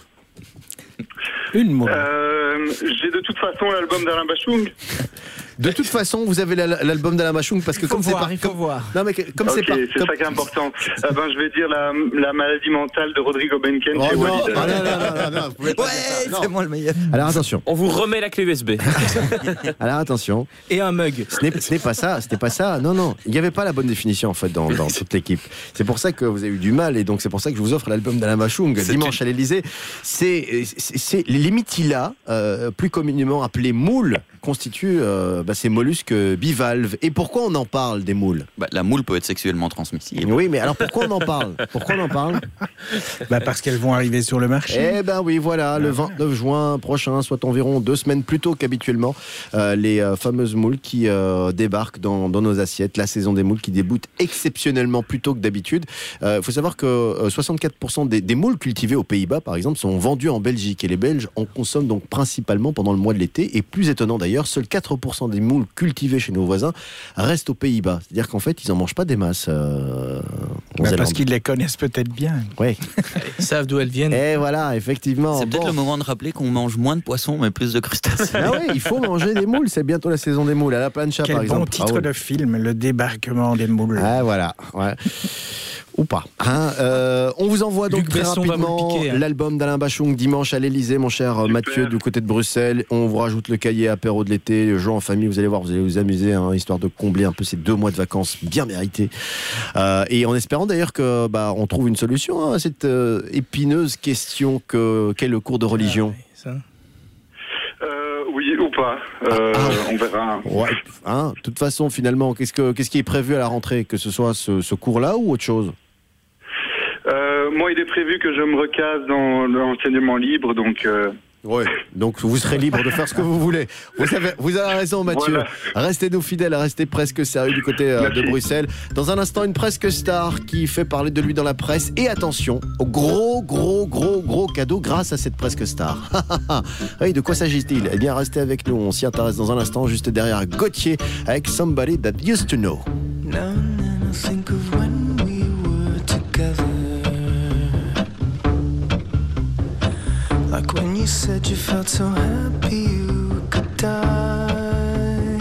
Une moule. Euh, j'ai de toute façon l'album d'Alain Bachung. De toute façon, vous avez la- l'album d'Alain Bachung parce que Il faut comme c'est voir, pas... il faut comme- voir. Non, mais que- comme Ok, c'est pas... c'est comme- ça qui est important. Euh, ben, je vais dire la, la maladie mentale de Rodrigo Benken Oh chez non, Walid. ah non, non, non, non, non, vous pouvez pas dire ça. Non. c'est moi le meilleur. Alors attention, On vous remet la clé U S B. alors attention. Et un mug. Ce n'est ce n'est pas ça, c'était pas ça. Non, non, il n'y avait pas la bonne définition en fait dans, dans toute l'équipe. C'est pour ça que vous avez eu du mal et donc c'est pour ça que je vous offre l'album d'Alain Bachung C'est dimanche une- à l'Élysée. C'est c'est- c'est- les Mytillas, euh, plus communément appelés moules, constituent euh, bah, ces mollusques bivalves. Et pourquoi on en parle des moules? Bah, la moule peut être sexuellement transmissible. Oui, mais alors pourquoi on en parle? Pourquoi on en parle? Bah parce qu'elles vont arriver sur le marché. Eh ben oui, voilà, le vingt-neuf juin prochain, soit environ deux semaines plus tôt qu'habituellement, euh, les euh, fameuses moules qui euh, débarquent dans, dans nos assiettes, la saison des moules qui débute exceptionnellement plus tôt que d'habitude. Il euh, faut savoir que euh, soixante-quatre pour cent des, des moules cultivées aux Pays-Bas, par exemple, sont vendues en Belgique et les Belges en consomment donc principalement pendant le mois de l'été. Et plus étonnant d'ailleurs, seuls quatre pour cent des moules cultivées chez nos voisins restent aux Pays-Bas. C'est-à-dire qu'en fait, ils n'en mangent pas des masses. Euh, en Bah, Zélande. parce qu'ils les connaissent peut-être bien. Oui. Ils savent d'où elles viennent. Et voilà, effectivement. C'est peut-être Bon. le moment de rappeler qu'on mange moins de poissons mais plus de crustacés. Ah oui, il faut manger des moules. C'est bientôt la saison des moules à la plancha, Quel par bon exemple. titre Ah oui. de film, Le débarquement des moules. Ah voilà, ouais. Ou pas. Hein, euh, on vous envoie donc Luc très Besson va vous rapidement le piquer, hein. l'album d'Alain Bachung dimanche à l'Élysée, mon cher euh, Mathieu, du côté de Bruxelles. On vous rajoute le cahier apéro de l'été, le jeu en famille. Vous allez voir, vous allez vous amuser, hein, histoire de combler un peu ces deux mois de vacances bien mérités. Euh, et en espérant d'ailleurs que bah, on trouve une solution hein, à cette euh, épineuse question que qu'est le cours de religion. Ah, oui, ça. Euh, oui ou pas. Euh, Ah, on verra. Ouais. Hein, de toute façon, finalement, qu'est-ce que qu'est-ce qui est prévu à la rentrée, que ce soit ce, ce cours-là ou autre chose? Euh, moi, il est prévu que je me recase dans l'enseignement libre, donc... Euh... Oui, donc vous serez libre de faire ce que vous voulez. Vous avez, vous avez raison, Mathieu. Voilà. Restez-nous fidèles, restez presque sérieux du côté euh, de Merci. Bruxelles. Dans un instant, une presque star qui fait parler de lui dans la presse. Et attention, au gros, gros, gros, gros cadeau grâce à cette presque star. Oui, de quoi s'agit-il? Eh bien, restez avec nous. On s'y intéresse dans un instant, juste derrière Gauthier avec Somebody That Used to Know. Now and then I think of when we were together. Like when you said you felt so happy you could die.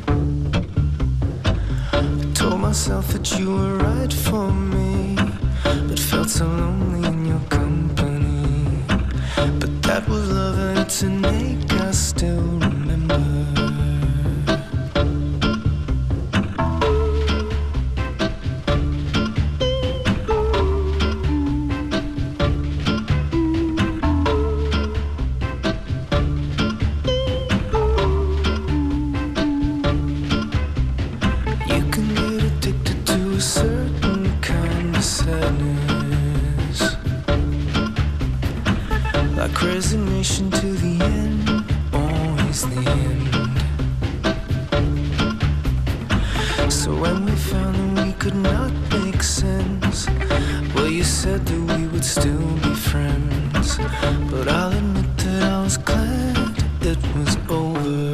I told myself that you were right for me, but felt so lonely in your company. But that was love and it's an ache I still remember. You can get addicted to a certain kind of sadness, like resignation to the end, always the end. So when we found that we could not make sense, well, you said that we would still be friends. But I'll admit that I was glad it was over.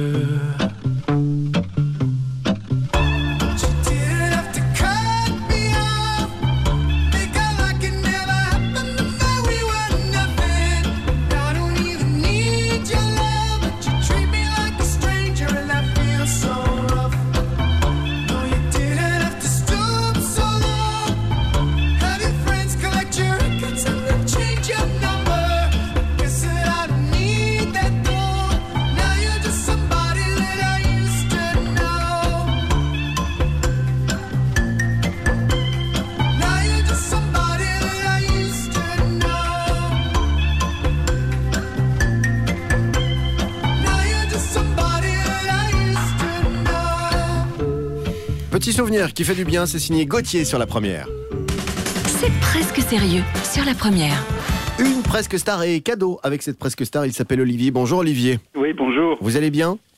Petit souvenir qui fait du bien, c'est signé Gauthier sur la première. C'est presque sérieux sur la première. Une presque star et cadeau avec cette presque star, il s'appelle Olivier. Bonjour Olivier. Oui, bonjour. Vous allez bien? Très,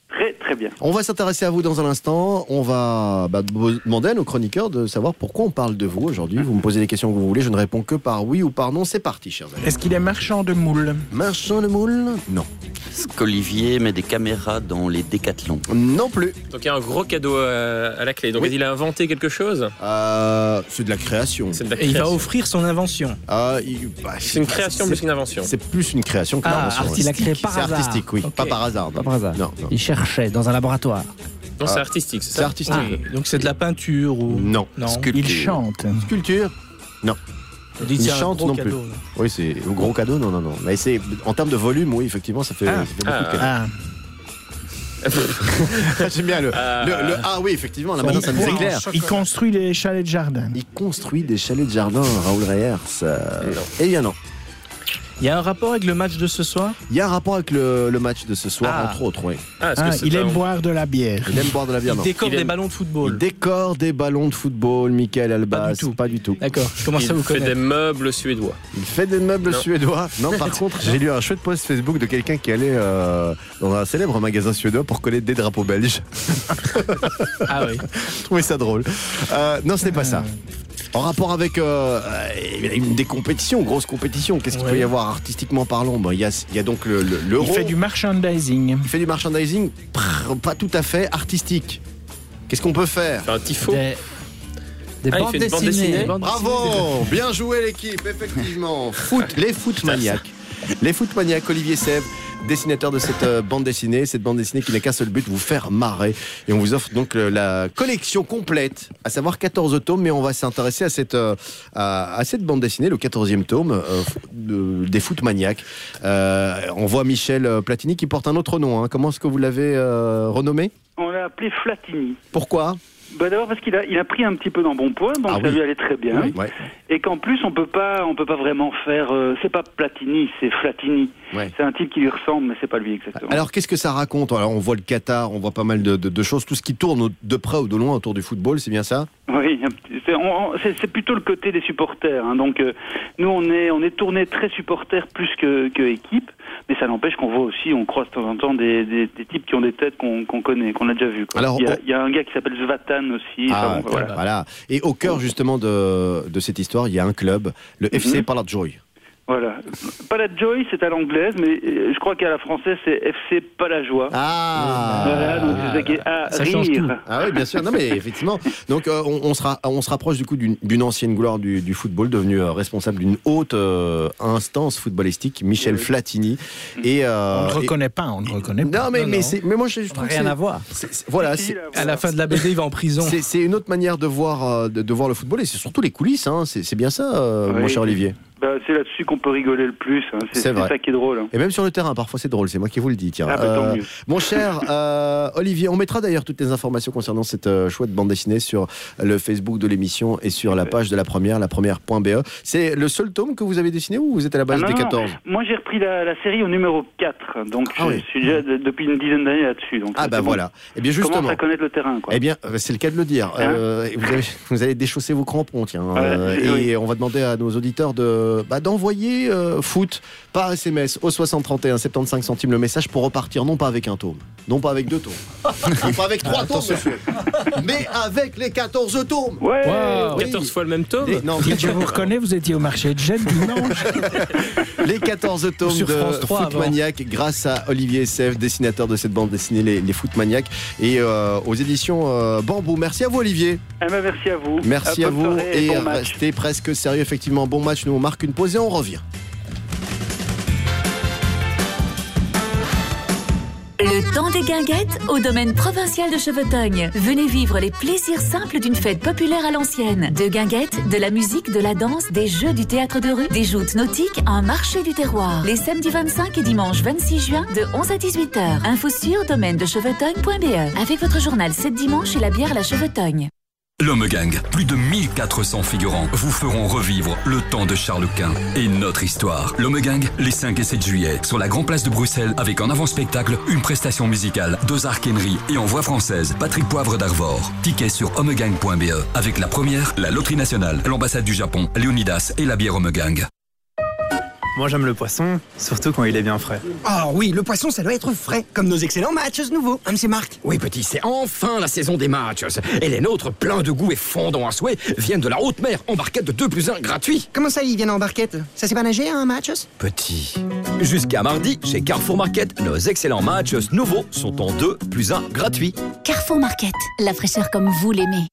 très bien. On va s'intéresser à vous dans un instant. On va bah, demander à nos chroniqueurs de savoir pourquoi on parle de vous aujourd'hui. Vous me posez les questions que vous voulez, je ne réponds que par oui ou par non. C'est parti, chers amis. Est-ce qu'il est marchand de moules? Marchand de moules? Non. Est-ce qu'Olivier met des caméras dans les décathlons? Non plus. Donc il y a un gros cadeau à, à la clé. Donc Oui. il a inventé quelque chose? Euh, c'est de la création. C'est de la Et il va création. offrir son invention. Euh, il- bah, C'est une création c'est- plus qu'une invention. C'est plus une création qu'une Ah, invention. artistique. Il a créé par C'est hasard. artistique, oui. Ok. Pas par hasard. Pas par hasard. Non, non. Il cherchait dans un laboratoire. Non, c'est Ah. artistique, c'est C'est ça? artistique. Oui, donc c'est de la peinture ou... Non. Non. Il chante. Sculpture? Non. Il dit Il c'est un chante gros non cadeau, plus. là. Oui, c'est un gros cadeau, non, non, non. Mais c'est en termes de volume, oui, effectivement, ça fait, Ah. ça fait beaucoup de Ah. cadeaux. Ah. J'aime bien le, Ah. le, le ah oui, effectivement, là maintenant ça nous il, éclaire. il construit des chalets de jardin. Il construit des chalets de jardin, Raoul Reyers. Euh, eh bien non. Il y a un rapport avec le match de ce soir? Il y a un rapport avec le, le match de ce soir, Ah. entre autres, oui. Ah, est-ce que Ah, c'est il un- aime boire de la bière. Il aime boire de la bière, Il non. décore Il des aime- ballons de Il football. décore des ballons de football, Michael Albaz. Pas du tout. Pas du tout. D'accord, je commence Il à vous fait connaître. des meubles suédois. Il fait des meubles Non. suédois. Non, par contre, j'ai lu un chouette post Facebook de quelqu'un qui allait euh, dans un célèbre magasin suédois pour connaître des drapeaux belges. Ah oui. Je trouvais ça drôle. Euh, non, ce n'est pas ça. En rapport avec euh, euh, une des compétitions, grosse compétition, qu'est-ce qu'il Ouais. peut y avoir artistiquement parlant? Bon, il, y a, il y a donc le, le- l'euro. Il fait du merchandising. Il fait du merchandising, prrr, pas tout à fait artistique. Qu'est-ce qu'on peut faire? Enfin, un tifo. Des, des Ah, il bandes fait une bande dessinées. dessinée. Bandes dessinées. Bravo, bien joué l'équipe, effectivement. Foot, les foot maniaques. Les foot maniaques, Olivier Sèvres, dessinateur de cette euh, bande dessinée, cette bande dessinée qui n'a qu'un seul but, vous faire marrer. Et on vous offre donc euh, la collection complète, à savoir quatorze tomes, mais on va s'intéresser à cette, euh, à, à cette bande dessinée, le quatorzième tome euh, de- des foot maniaques. Euh, on voit Michel Platini qui porte un autre nom. Hein. Comment est-ce que vous l'avez euh, renommé? On l'a appelé Flatini. Pourquoi? Bah d'abord parce qu'il a, il a pris un petit peu d'embonpoint, donc Ah ça oui. lui allait très bien. Oui, ouais. Et qu'en plus on peut pas, on peut pas vraiment faire. euh, c'est pas Platini, c'est Flatini. Ouais. C'est un type qui lui ressemble, mais c'est pas lui exactement. Alors qu'est-ce que ça raconte? Alors on voit le Qatar, on voit pas mal de, de- de choses, tout ce qui tourne au- de près ou de loin autour du football, c'est bien ça? Oui, un petit- c'est, on- on- c'est- c'est plutôt le côté des supporters. Hein. Donc euh, nous on est, on est tourné très supporters plus que, que équipe, mais ça n'empêche qu'on voit aussi, on croise de temps en temps des, des, des types qui ont des têtes qu'on, qu'on connaît, qu'on a déjà vu. Quoi. Alors, il, y a, on- il y a un gars qui s'appelle Zlatan aussi. Ah, enfin, bon, voilà. voilà. Et au cœur justement de, de cette histoire, il y a un club, le F C Mhm. Palajoy. Voilà. Palajoy, c'est à l'anglaise, mais euh, je crois qu'à la française, c'est F C Palajoie. Ah Voilà, donc c'est ça qui est à Ça change tout. rire. Ah oui, bien sûr. Non, mais effectivement. Donc, euh, on, on, se ra- on se rapproche du coup d'une, d'une ancienne gloire du, du football, devenu euh, responsable d'une haute euh, instance footballistique, Michel Flatini. Et, euh, On ne et- reconnaît pas, on ne reconnaît pas. Non, mais, Non, mais, non. c'est, mais moi, je, je trouve Rien que c'est, à voir. c'est- c'est- voilà, c'est, À la fin de la B D, il va en prison. c'est, c'est une autre manière de voir, euh, de, de voir le football et c'est surtout les coulisses. Hein. C'est, c'est bien ça, euh, Oui. mon cher Olivier. Bah, c'est là-dessus qu'on peut rigoler le plus. Hein. C'est, C'est c'est vrai. ça qui est drôle. Hein. Et même sur le terrain, parfois c'est drôle, c'est moi qui vous le dis. Tiens. Ah, bah, tant mieux. Mon cher euh, Olivier, on mettra d'ailleurs toutes les informations concernant cette euh, chouette bande dessinée sur le Facebook de l'émission et sur la page de la première, la première.be. C'est le seul tome que vous avez dessiné ou vous êtes à la base Ah, non, des non, quatorze? Moi, j'ai repris la, la série au numéro quatre. Donc, Ah je oui. suis déjà de- depuis une dizaine d'années là-dessus. Donc, Ah c'est bah bon. voilà. Et bien Je justement. commence à connaître le terrain. Quoi. Eh bien, euh, c'est le cas de le dire. Hein Euh, vous, avez- vous allez déchausser vos crampons, tiens. Ouais, Euh, c'est- et oui. on va demander à nos auditeurs de bah, d'envoyer euh, foot par S M S au soixante trente et un, soixante-quinze centimes le message pour repartir non pas avec un tome, non pas avec deux tomes, non pas avec trois tomes, monsieur, mais avec les quatorze tomes. Ouais. Wow. Oui. quatorze fois le même tome. Les, non, Je vous reconnais, vous étiez au marché de Gênes dimanche. les quatorze tomes Sur de France trois Foot avant. Maniac grâce à Olivier Sèvres, dessinateur de cette bande dessinée Les, les Foot Maniacs et euh, aux éditions euh, Bambou. Merci à vous Olivier. Eh ben, merci à vous. Merci Ah, à bonne vous soirée et bon match. restez presque sérieux. Effectivement, bon match. Nous on marque une pause et on revient. Le temps des guinguettes au domaine provincial de Chevetogne. Venez vivre les plaisirs simples d'une fête populaire à l'ancienne. De guinguettes, de la musique, de la danse, des jeux du théâtre de rue, des joutes nautiques, un marché du terroir. Les samedis vingt-cinq et dimanche vingt-six juin de onze à dix-huit heures. Info sur domaine de chevetogne point b e. Avec votre journal sept dimanches et la bière à la Chevetogne. L'Homme Gang, plus de mille quatre cents figurants vous feront revivre le temps de Charles Quint et notre histoire. L'Homme Gang, les cinq et sept juillet, sur la Grand Place de Bruxelles, avec en avant-spectacle une prestation musicale d'Ozar Kenry et en voix française, Patrick Poivre d'Arvor. Tickets sur homegang point b e. Avec la première, la Loterie Nationale, l'ambassade du Japon, Léonidas et la bière Homme Gang. Moi j'aime le poisson, surtout quand il est bien frais. Ah oui, le poisson ça doit être frais, comme nos excellents matchs nouveaux, hein, c'est Marc. Oui petit, c'est enfin la saison des matchs. Et les nôtres, pleins de goût et fondants à souhait, viennent de la haute mer en barquette de deux plus un gratuit. Comment ça ils viennent en barquette? Ça s'est pas nager un match? Petit. Jusqu'à mardi, chez Carrefour Market, nos excellents matchs nouveaux sont en deux plus un gratuit. Carrefour Market, la fraîcheur comme vous l'aimez.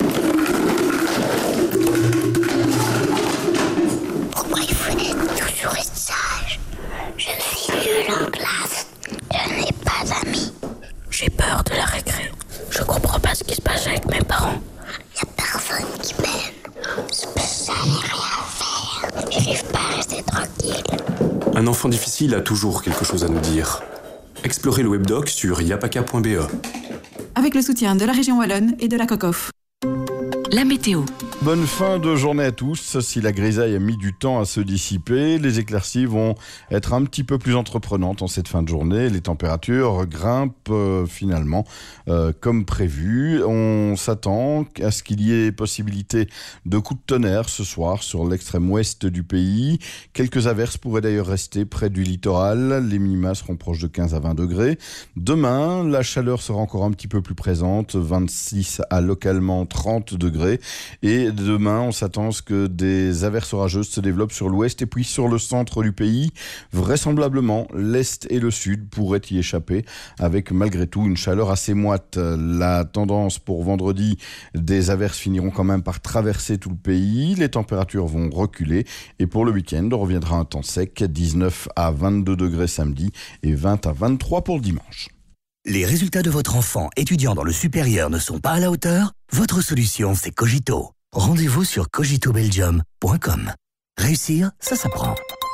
Pourquoi il faut toujours être sage? Je suis nul en classe. Je n'ai pas d'amis. J'ai peur de la récré. Je comprends pas ce qui se passe avec mes parents. Y a personne qui m'aime. Ça n'a rien à faire. J'arrive pas à rester tranquille. Un enfant difficile a toujours quelque chose à nous dire. Explorez le webdoc sur yapaka point b e. Avec le soutien de la région Wallonne et de la COCOF. La météo. Bonne fin de journée à tous. Si la grisaille a mis du temps à se dissiper, les éclaircies vont être un petit peu plus entreprenantes en cette fin de journée. Les températures grimpent euh, finalement euh, comme prévu. On s'attend à ce qu'il y ait possibilité de coups de tonnerre ce soir sur l'extrême ouest du pays. Quelques averses pourraient d'ailleurs rester près du littoral. Les minima seront proches de quinze à vingt degrés. Demain, la chaleur sera encore un petit peu plus présente, vingt-six à localement trente degrés. Et demain, on s'attend à ce que des averses orageuses se développent sur l'ouest et puis sur le centre du pays. Vraisemblablement, l'est et le sud pourraient y échapper avec malgré tout une chaleur assez moite. La tendance pour vendredi, des averses finiront quand même par traverser tout le pays. Les températures vont reculer et pour le week-end, on reviendra à un temps sec, dix-neuf à vingt-deux degrés samedi et vingt à vingt-trois pour le dimanche. Les résultats de votre enfant étudiant dans le supérieur ne sont pas à la hauteur? Votre solution, c'est Cogito. Rendez-vous sur cogito belgium point com. Réussir, ça s'apprend.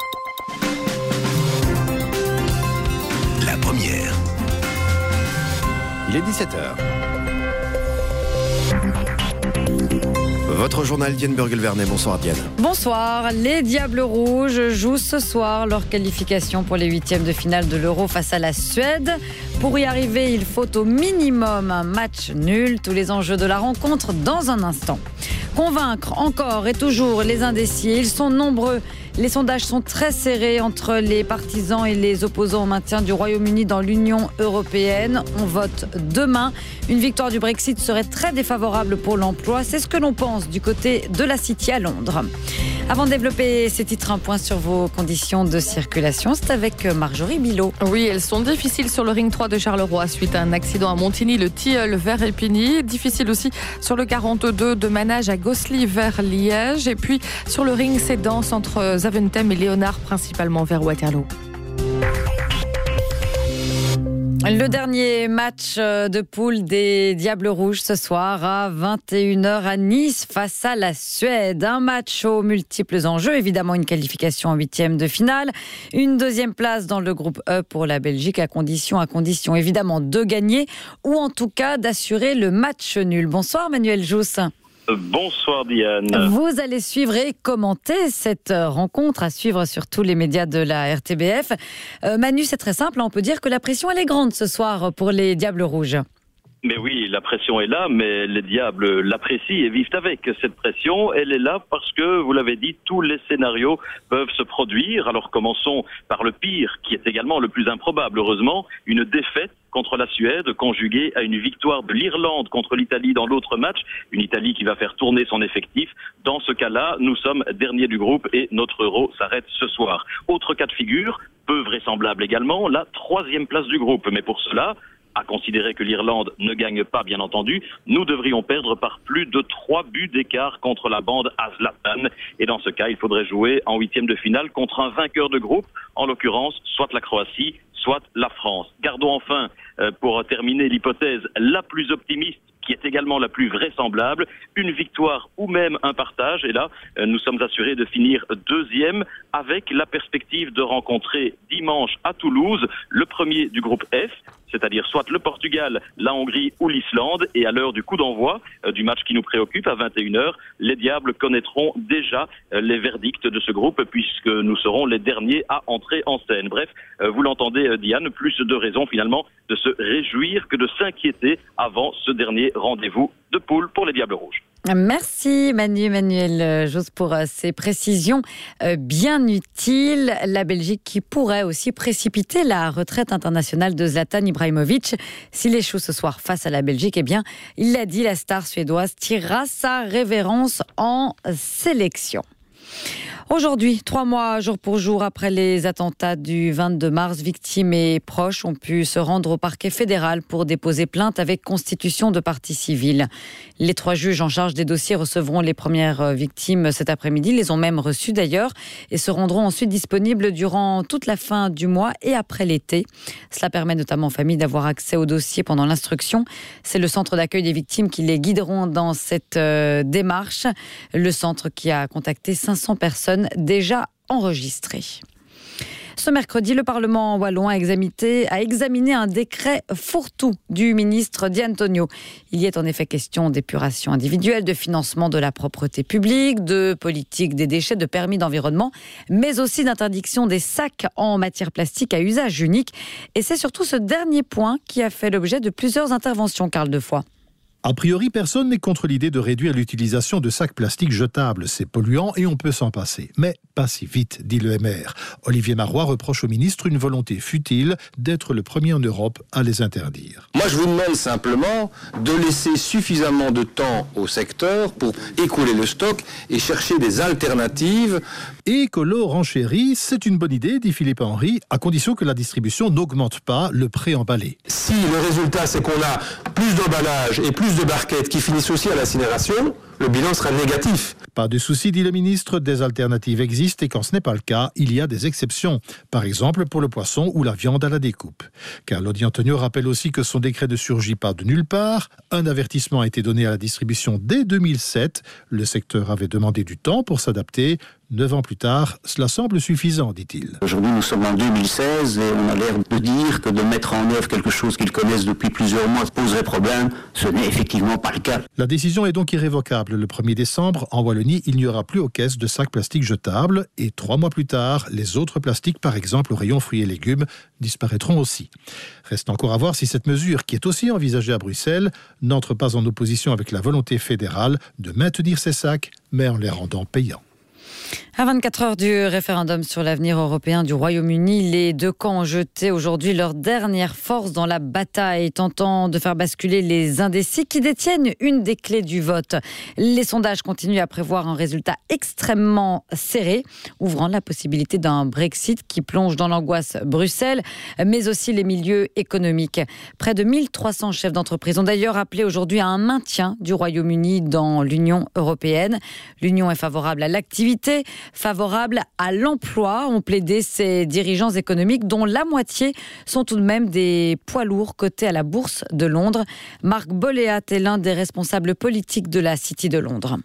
La première. Il est dix-sept heures. Votre journal, Diane Burgel-Vernet. Bonsoir Diane. Bonsoir. Les Diables Rouges jouent ce soir leur qualification pour les huitièmes de finale de l'Euro face à la Suède. Pour y arriver, il faut au minimum un match nul. Tous les enjeux de la rencontre dans un instant. Convaincre encore et toujours les indécis. Ils sont nombreux. Les sondages sont très serrés entre les partisans et les opposants au maintien du Royaume-Uni dans l'Union européenne. On vote demain. Une victoire du Brexit serait très défavorable pour l'emploi. C'est ce que l'on pense du côté de la City à Londres. Avant de développer ces titres, un point sur vos conditions de circulation. C'est avec Marjorie Bilot. Oui, elles sont difficiles sur le ring trois de Charleroi suite à un accident à Montigny, le tilleul vers Épigny. Difficile aussi sur le quarante-deux de Manage à Gosselies vers Liège. Et puis sur le ring Sedan entre Zaventem et Léonard, principalement vers Waterloo. Le dernier match de poule des Diables Rouges ce soir à vingt et une heures à Nice face à la Suède. Un match aux multiples enjeux, évidemment une qualification en huitième de finale, une deuxième place dans le groupe E pour la Belgique à condition, à condition évidemment de gagner ou en tout cas d'assurer le match nul. Bonsoir Manuel Jousse. Bonsoir Diane. Vous allez suivre et commenter cette rencontre à suivre sur tous les médias de la R T B F. Euh, Manu, c'est très simple, on peut dire que la pression elle est grande ce soir pour les Diables Rouges. Mais oui, la pression est là, mais les Diables l'apprécient et vivent avec cette pression. Elle est là parce que, vous l'avez dit, tous les scénarios peuvent se produire. Alors commençons par le pire, qui est également le plus improbable, heureusement, une défaite contre la Suède, conjuguée à une victoire de l'Irlande contre l'Italie dans l'autre match, une Italie qui va faire tourner son effectif. Dans ce cas-là, nous sommes derniers du groupe et notre Euro s'arrête ce soir. Autre cas de figure, peu vraisemblable également, la troisième place du groupe. Mais pour cela, à considérer que l'Irlande ne gagne pas, bien entendu, nous devrions perdre par plus de trois buts d'écart contre la bande à Zlatan. Et dans ce cas, il faudrait jouer en huitième de finale contre un vainqueur de groupe, en l'occurrence, soit la Croatie, soit la France. Gardons enfin, euh, pour terminer, l'hypothèse la plus optimiste, qui est également la plus vraisemblable, une victoire ou même un partage. Et là, euh, nous sommes assurés de finir deuxième avec la perspective de rencontrer dimanche à Toulouse le premier du groupe F, c'est-à-dire soit le Portugal, la Hongrie ou l'Islande. Et à l'heure du coup d'envoi euh, du match qui nous préoccupe, à vingt et une heures, les Diables connaîtront déjà euh, les verdicts de ce groupe, puisque nous serons les derniers à entrer en scène. Bref, euh, vous l'entendez euh, Diane, plus de raisons finalement de se réjouir que de s'inquiéter avant ce dernier rendez-vous de poule pour les Diables Rouges. Merci Manu, Manuel Jousse pour ces précisions bien utiles. La Belgique qui pourrait aussi précipiter la retraite internationale de Zlatan Ibrahimovic. S'il échoue ce soir face à la Belgique, eh bien, il l'a dit, la star suédoise tirera sa révérence en sélection. Aujourd'hui, trois mois jour pour jour après les attentats du vingt-deux mars, victimes et proches ont pu se rendre au parquet fédéral pour déposer plainte avec constitution de partie civile. Les trois juges en charge des dossiers recevront les premières victimes cet après-midi, les ont même reçues d'ailleurs, et se rendront ensuite disponibles durant toute la fin du mois et après l'été. Cela permet notamment aux familles d'avoir accès aux dossiers pendant l'instruction. C'est le centre d'accueil des victimes qui les guideront dans cette euh, démarche. Le centre qui a contacté cinq cents personnes déjà enregistrées. Ce mercredi, le Parlement wallon a examiné, a examiné un décret fourre-tout du ministre Di Antonio. Il y est en effet question d'épuration individuelle, de financement de la propreté publique, de politique des déchets, de permis d'environnement, mais aussi d'interdiction des sacs en matière plastique à usage unique. Et c'est surtout ce dernier point qui a fait l'objet de plusieurs interventions, Karl Defoy. A priori, personne n'est contre l'idée de réduire l'utilisation de sacs plastiques jetables. C'est polluant et on peut s'en passer. Mais pas si vite, dit le M R. Olivier Marois reproche au ministre une volonté futile d'être le premier en Europe à les interdire. Moi, je vous demande simplement de laisser suffisamment de temps au secteur pour écouler le stock et chercher des alternatives. Et écolo renchérit, c'est une bonne idée, dit Philippe Henry, à condition que la distribution n'augmente pas le pré-emballé. Si le résultat, c'est qu'on a plus d'emballage et plus de barquettes qui finissent aussi à l'incinération, le bilan sera négatif. Pas de souci, dit le ministre, des alternatives existent et quand ce n'est pas le cas, il y a des exceptions. Par exemple pour le poisson ou la viande à la découpe. Carlo Di Antonio rappelle aussi que son décret ne surgit pas de nulle part. Un avertissement a été donné à la distribution dès deux mille sept. Le secteur avait demandé du temps pour s'adapter. Neuf ans plus tard, cela semble suffisant, dit-il. Aujourd'hui, nous sommes en deux mille seize et on a l'air de dire que de mettre en œuvre quelque chose qu'ils connaissent depuis plusieurs mois poserait problème. Ce n'est effectivement pas le cas. La décision est donc irrévocable. Le premier décembre, en Wallonie, il n'y aura plus aux caisses de sacs plastiques jetables et trois mois plus tard, les autres plastiques, par exemple au rayon fruits et légumes, disparaîtront aussi. Reste encore à voir si cette mesure, qui est aussi envisagée à Bruxelles, n'entre pas en opposition avec la volonté fédérale de maintenir ces sacs, mais en les rendant payants. À vingt-quatre heures du référendum sur l'avenir européen du Royaume-Uni, les deux camps ont jeté aujourd'hui leur dernière force dans la bataille, tentant de faire basculer les indécis qui détiennent une des clés du vote. Les sondages continuent à prévoir un résultat extrêmement serré, ouvrant la possibilité d'un Brexit qui plonge dans l'angoisse Bruxelles, mais aussi les milieux économiques. Près de mille trois cents chefs d'entreprise ont d'ailleurs appelé aujourd'hui à un maintien du Royaume-Uni dans l'Union européenne. L'Union est favorable à l'activité, favorable à l'emploi, ont plaidé ces dirigeants économiques dont la moitié sont tout de même des poids lourds cotés à la Bourse de Londres. Marc Boléat est l'un des responsables politiques de la City de Londres.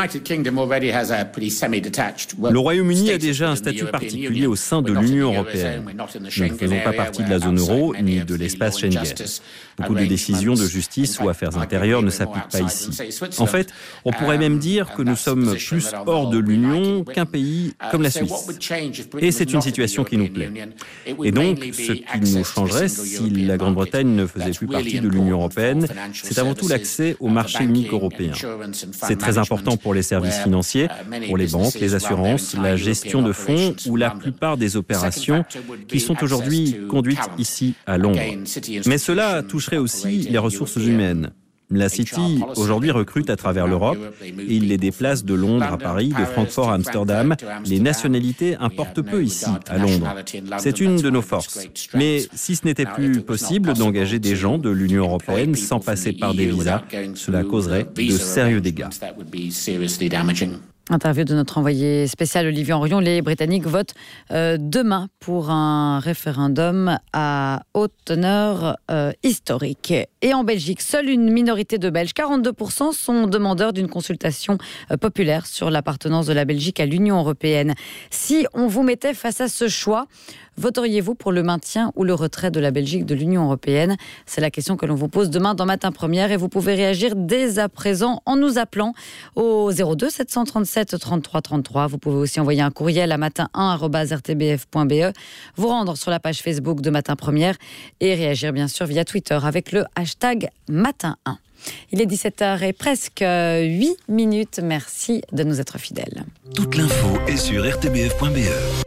Le Royaume-Uni a déjà un statut particulier au sein de l'Union européenne. Nous ne faisons pas partie de la zone euro ni de l'espace Schengen. Beaucoup de décisions de justice ou affaires intérieures ne s'appliquent pas ici. En fait, on pourrait même dire que nous sommes plus hors de l'Union qu'un pays comme la Suisse. Et c'est une situation qui nous plaît. Et donc, ce qui nous changerait si la Grande-Bretagne ne faisait plus partie de l'Union européenne, c'est avant tout l'accès au marché unique européen. C'est très important pour les services financiers, pour les banques, les assurances, la gestion de fonds ou la plupart des opérations qui sont aujourd'hui conduites ici à Londres. Mais cela toucherait aussi les ressources humaines. La City, aujourd'hui, recrute à travers l'Europe et il les déplace de Londres à Paris, de Francfort à Amsterdam. Les nationalités importent peu ici, à Londres. C'est une de nos forces. Mais si ce n'était plus possible d'engager des gens de l'Union européenne sans passer par des visas, cela causerait de sérieux dégâts. Interview de notre envoyé spécial Olivier Henrion. Les Britanniques votent euh, demain pour un référendum à haute teneur euh, historique. Et en Belgique, seule une minorité de Belges, quarante-deux pour cent, sont demandeurs d'une consultation euh, populaire sur l'appartenance de la Belgique à l'Union européenne. Si on vous mettait face à ce choix, voteriez-vous pour le maintien ou le retrait de la Belgique de l'Union européenne ? C'est la question que l'on vous pose demain dans Matin Première et vous pouvez réagir dès à présent en nous appelant au zéro deux sept cent trente-sept trente-trois trente-trois. Vous pouvez aussi envoyer un courriel à matin un arobase r t b f point b e, vous rendre sur la page Facebook de Matin Première et réagir bien sûr via Twitter avec le hashtag Matin un. Il est dix-sept heures et presque huit minutes. Merci de nous être fidèles. Toute l'info est sur r t b f point b e.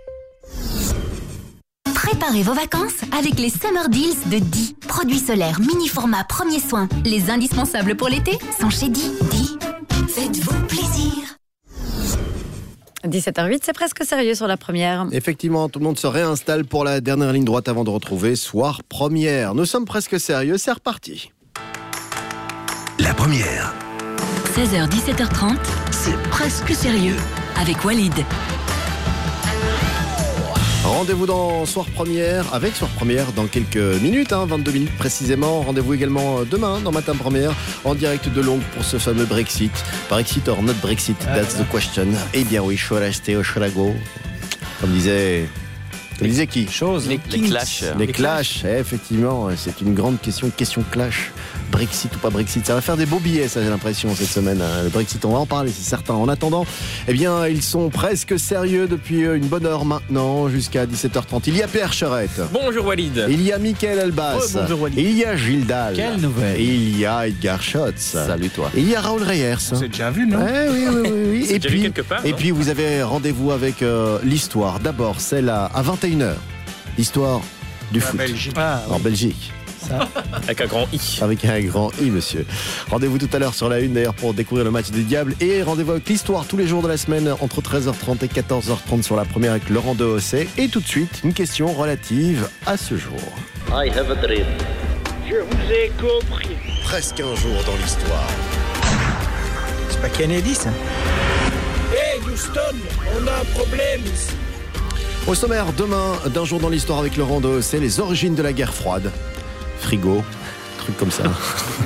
Préparez vos vacances avec les Summer Deals de Di. Produits solaires mini format premier soin. Les indispensables pour l'été sont chez Di. Di, faites-vous plaisir. dix-sept heures huit, c'est presque sérieux sur la première. Effectivement, tout le monde se réinstalle pour la dernière ligne droite avant de retrouver Soir Première. Nous sommes presque sérieux, c'est reparti. La première. seize heures dix-sept heures trente, c'est presque sérieux avec Walid. Rendez-vous dans Soir Première, avec Soir Première dans quelques minutes, hein, vingt-deux minutes précisément. Rendez-vous également demain dans Matin Première, en direct de Londres pour ce fameux Brexit. Brexit or not Brexit, that's the question. Eh bien oui, should I stay or should I go? Comme disait... Comme disait qui? Chose, les, les clashs. Les, les clashs, clash. Effectivement, c'est une grande question, question clash. Brexit ou pas Brexit, ça va faire des beaux billets, ça j'ai l'impression cette semaine. Le Brexit, on va en parler, c'est certain. En attendant, eh bien, ils sont presque sérieux depuis une bonne heure maintenant, jusqu'à dix-sept heures trente. Il y a Pierre Charette. Bonjour Walid. Il y a Mickaël Albas. Oh, bonjour Walid. Il y a Gilles Dalle. Quelle nouvelle. Il y a Edgar Schotz. Salut toi. Il y a Raoul Reyers. Vous avez déjà vu, non? Eh, oui, oui, oui. oui. Et, et, puis, quelque part, et puis, vous avez rendez-vous avec euh, l'histoire. D'abord, celle à, à vingt et une heures. L'histoire du foot. Belgique. Ah, en oui. Belgique. Ça. Avec un grand I. Avec un grand I, monsieur. Rendez-vous tout à l'heure sur la une, d'ailleurs, pour découvrir le match des Diables. Et rendez-vous avec l'histoire tous les jours de la semaine, entre treize heures trente et quatorze heures trente sur la première avec Laurent Dehosset. Et tout de suite, une question relative à ce jour. I have a dream. Je vous ai compris. Presque un jour dans l'histoire. C'est pas Kennedy, ça? Hey, Houston, on a un problème ici. Au sommaire, demain, d'un jour dans l'histoire avec Laurent Dehosset, les origines de la guerre froide. Frigo, truc comme ça.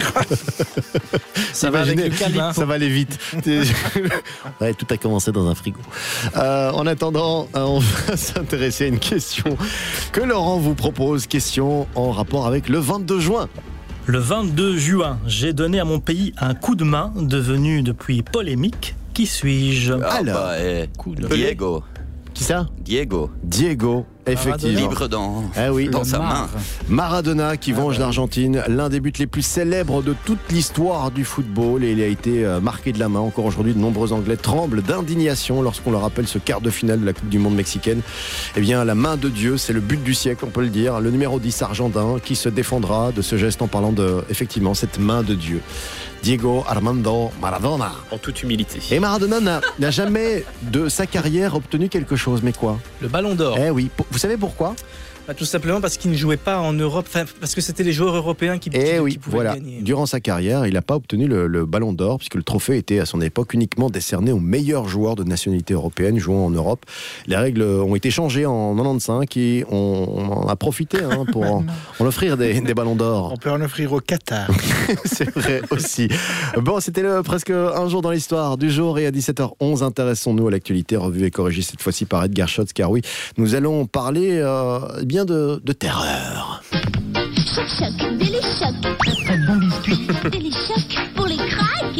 Ça va avec le climat. Ça va aller vite. Ouais, tout a commencé dans un frigo. Euh, en attendant, on va s'intéresser à une question que Laurent vous propose. Question en rapport avec le vingt-deux juin. Le vingt-deux juin, j'ai donné à mon pays un coup de main devenu depuis polémique. Qui suis-je? Ah, Alors, bah, eh, coup de... Diego. Qui ça? Diego. Diego, effectivement. Libre dans, eh oui. dans sa main. Maradona qui venge l'Argentine, l'un des buts les plus célèbres de toute l'histoire du football. Et il a été marqué de la main. Encore aujourd'hui, de nombreux Anglais tremblent d'indignation lorsqu'on leur rappelle ce quart de finale de la Coupe du Monde mexicaine. Eh bien, la main de Dieu, c'est le but du siècle, on peut le dire. Le numéro dix argentin qui se défendra de ce geste en parlant de, effectivement, cette main de Dieu. Diego Armando Maradona. En toute humilité. Et Maradona n'a, n'a jamais de sa carrière obtenu quelque chose, mais quoi? Le ballon d'or. Eh oui, vous savez pourquoi? Bah, tout simplement parce qu'il ne jouait pas en Europe, parce que c'était les joueurs européens qui, eh qui, oui, qui pouvaient voilà. gagner. Durant sa carrière, il n'a pas obtenu le, le ballon d'or, puisque le trophée était à son époque uniquement décerné aux meilleurs joueurs de nationalité européenne jouant en Europe. Les règles ont été changées en quatre-vingt-quinze et on, on en a profité hein, pour en, en offrir des, des ballons d'or. On peut en offrir au Qatar. C'est vrai aussi. Bon, c'était le, presque un jour dans l'histoire du jour, et à dix-sept heures onze, intéressons-nous à l'actualité revue et corrigée cette fois-ci par Edgar Schotz, car oui, nous allons parler euh, bien de, de terreur. Choc choc, délit choc. Un bon biscuit. Délit choc pour les cracks.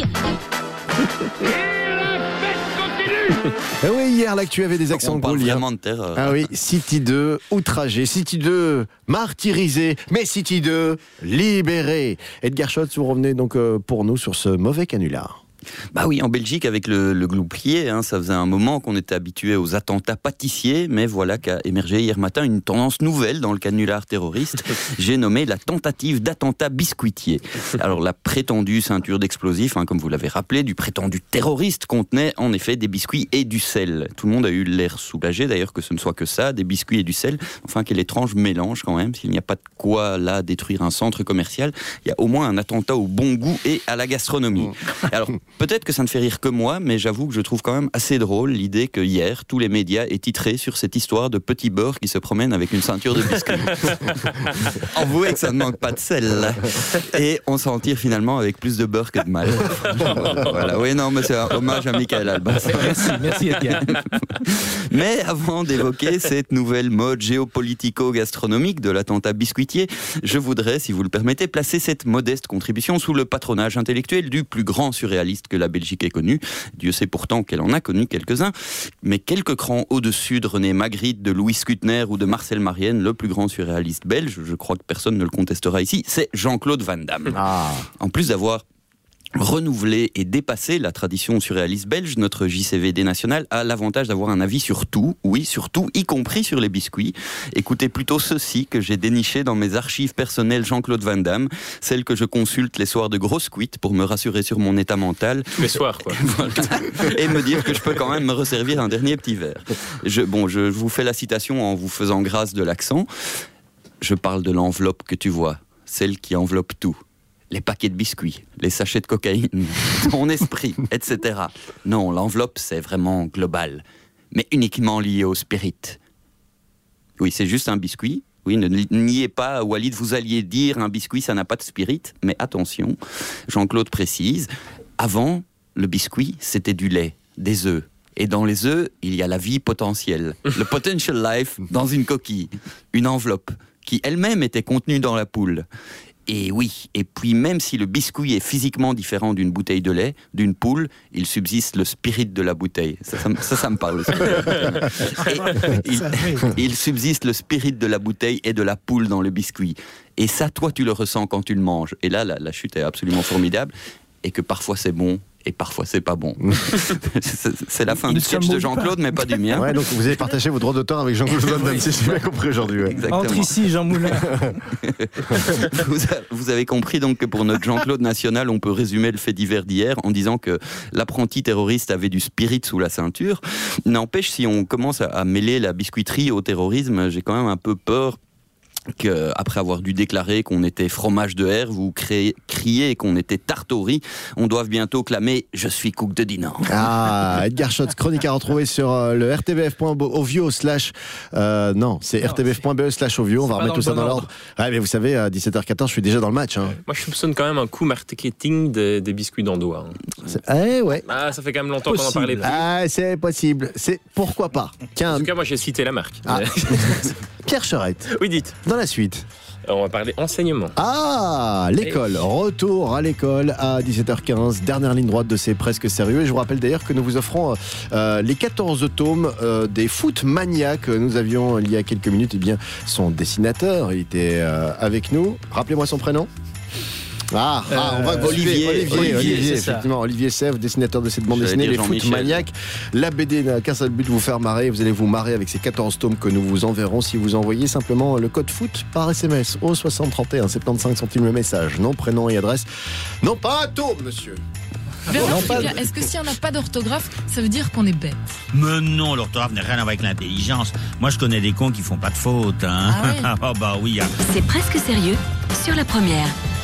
Eh oui, hier, l'actu avait des accents gauliens. Vraiment de terreur. Ah oui, City deux, outragé. City deux, martyrisé. Mais City deux, libéré. Edgar Schotz, vous revenez donc euh, pour nous sur ce mauvais canular. Bah oui, en Belgique, avec le, le glouplier, hein, ça faisait un moment qu'on était habitué aux attentats pâtissiers, mais voilà qu'a émergé hier matin une tendance nouvelle dans le canular terroriste. J'ai nommé la tentative d'attentat biscuitier. Alors la prétendue ceinture d'explosifs, hein, comme vous l'avez rappelé, du prétendu terroriste contenait en effet des biscuits et du sel. Tout le monde a eu l'air soulagé d'ailleurs que ce ne soit que ça, des biscuits et du sel. Enfin, quel étrange mélange quand même, s'il n'y a pas de quoi là détruire un centre commercial, il y a au moins un attentat au bon goût et à la gastronomie. Alors, peut-être que ça ne fait rire que moi, mais j'avoue que je trouve quand même assez drôle l'idée que hier, tous les médias aient titré sur cette histoire de petit beurre qui se promène avec une ceinture de biscuits. Avouez que ça ne manque pas de sel. Là. Et on s'en tire finalement avec plus de beurre que de mal. Voilà. Oui, non, mais c'est un hommage à Mickaël Albas. Merci, merci Edgar. Mais avant d'évoquer cette nouvelle mode géopolitico-gastronomique de l'attentat biscuitier, je voudrais, si vous le permettez, placer cette modeste contribution sous le patronage intellectuel du plus grand surréaliste que la Belgique ait connu. Dieu sait pourtant qu'elle en a connu quelques-uns, mais quelques crans au-dessus de René Magritte, de Louis Kuttner ou de Marcel Marienne, le plus grand surréaliste belge, je crois que personne ne le contestera ici, c'est Jean-Claude Van Damme. Ah. En plus d'avoir renouveler et dépasser la tradition surréaliste belge, notre J C V D national a l'avantage d'avoir un avis sur tout, oui, sur tout, y compris sur les biscuits. Écoutez plutôt ceci que j'ai déniché dans mes archives personnelles Jean-Claude Van Damme, celles que je consulte les soirs de grosse cuite pour me rassurer sur mon état mental. Les soirs, quoi. Voilà. Et me dire que je peux quand même me resservir un dernier petit verre. Je, bon, je vous fais la citation en vous faisant grâce de l'accent. Je parle de l'enveloppe que tu vois, celle qui enveloppe tout. Les paquets de biscuits, les sachets de cocaïne, ton esprit, et cetera. Non, l'enveloppe, c'est vraiment global, mais uniquement lié au spirit. Oui, c'est juste un biscuit. Oui, ne niez pas, Walid, vous alliez dire un biscuit, ça n'a pas de spirit, mais attention, Jean-Claude précise, avant, le biscuit, c'était du lait, des œufs. Et dans les œufs, il y a la vie potentielle, le potential life dans une coquille, une enveloppe, qui elle-même était contenue dans la poule. Et oui, et puis même si le biscuit est physiquement différent d'une bouteille de lait, d'une poule, il subsiste le spirit de la bouteille. Ça, ça, ça, ça me parle aussi. il, il subsiste le spirit de la bouteille et de la poule dans le biscuit. Et ça, toi, tu le ressens quand tu le manges. Et là, la, la chute est absolument formidable. Et que parfois c'est bon, et parfois c'est pas bon. c'est, c'est la fin du sketch de Jean-Claude, mais pas du mien. Ouais, donc vous avez partagé vos droits d'auteur avec Jean-Claude Van Damme, si j'ai bien compris aujourd'hui. Ouais. Entre ici, Jean Moulin. vous, a, vous avez compris donc que pour notre Jean-Claude national, on peut résumer le fait divers d'hier en disant que l'apprenti terroriste avait du spirit sous la ceinture. N'empêche, si on commence à, à mêler la biscuiterie au terrorisme, j'ai quand même un peu peur qu'après avoir dû déclarer qu'on était fromage de herve ou créer, crier qu'on était tartori, on doive bientôt clamer « Je suis cook de Dinan ». Ah, Edgar Schotz, chronique à retrouver sur euh, le r t b f point ovio slash... Euh, non, c'est r t b f point b e slash ovio, on va remettre tout ça dans l'ordre. Ouais, mais vous savez, à dix-sept heures quatorze, je suis déjà dans le match. Hein. Moi, je soupçonne quand même un coup marketing des, des biscuits d'Andois. Hein. Eh ouais. Ah, ça fait quand même longtemps possible. qu'on en parlait plus. Ah, c'est possible. C'est pourquoi pas. Tiens. En tout cas, moi, j'ai cité la marque. Ah. Pierre Charette. Oui, dites. Dans la suite. On va parler enseignement. Ah, l'école. Et... Retour à l'école à dix-sept heures quinze. Dernière ligne droite de C'est presque sérieux. Et je vous rappelle d'ailleurs que nous vous offrons euh, les quatorze tomes euh, des foot maniaques. Nous avions il y a quelques minutes eh bien, son dessinateur. Il était euh, avec nous. Rappelez-moi son prénom. Ah, euh, ah, on va Olivier, Olivier, Olivier, Olivier effectivement, Olivier Sèvres, dessinateur de cette bande dessinée, les foot maniaques. La B D n'a qu'un seul but, vous faire marrer. Vous allez vous marrer avec ces quatorze tomes que nous vous enverrons si vous envoyez simplement le code foot par S M S au soixante trente et un, soixante-quinze centimes le message. Nom, prénom et adresse. Non, pas un tome, monsieur. Non, pas... Est-ce que si on n'a pas d'orthographe, ça veut dire qu'on est bête? Mais non, l'orthographe n'a rien à voir avec l'intelligence. Moi, je connais des cons qui font pas de faute. Hein. Ah ouais. Oh bah oui. Hein. C'est presque sérieux sur la première.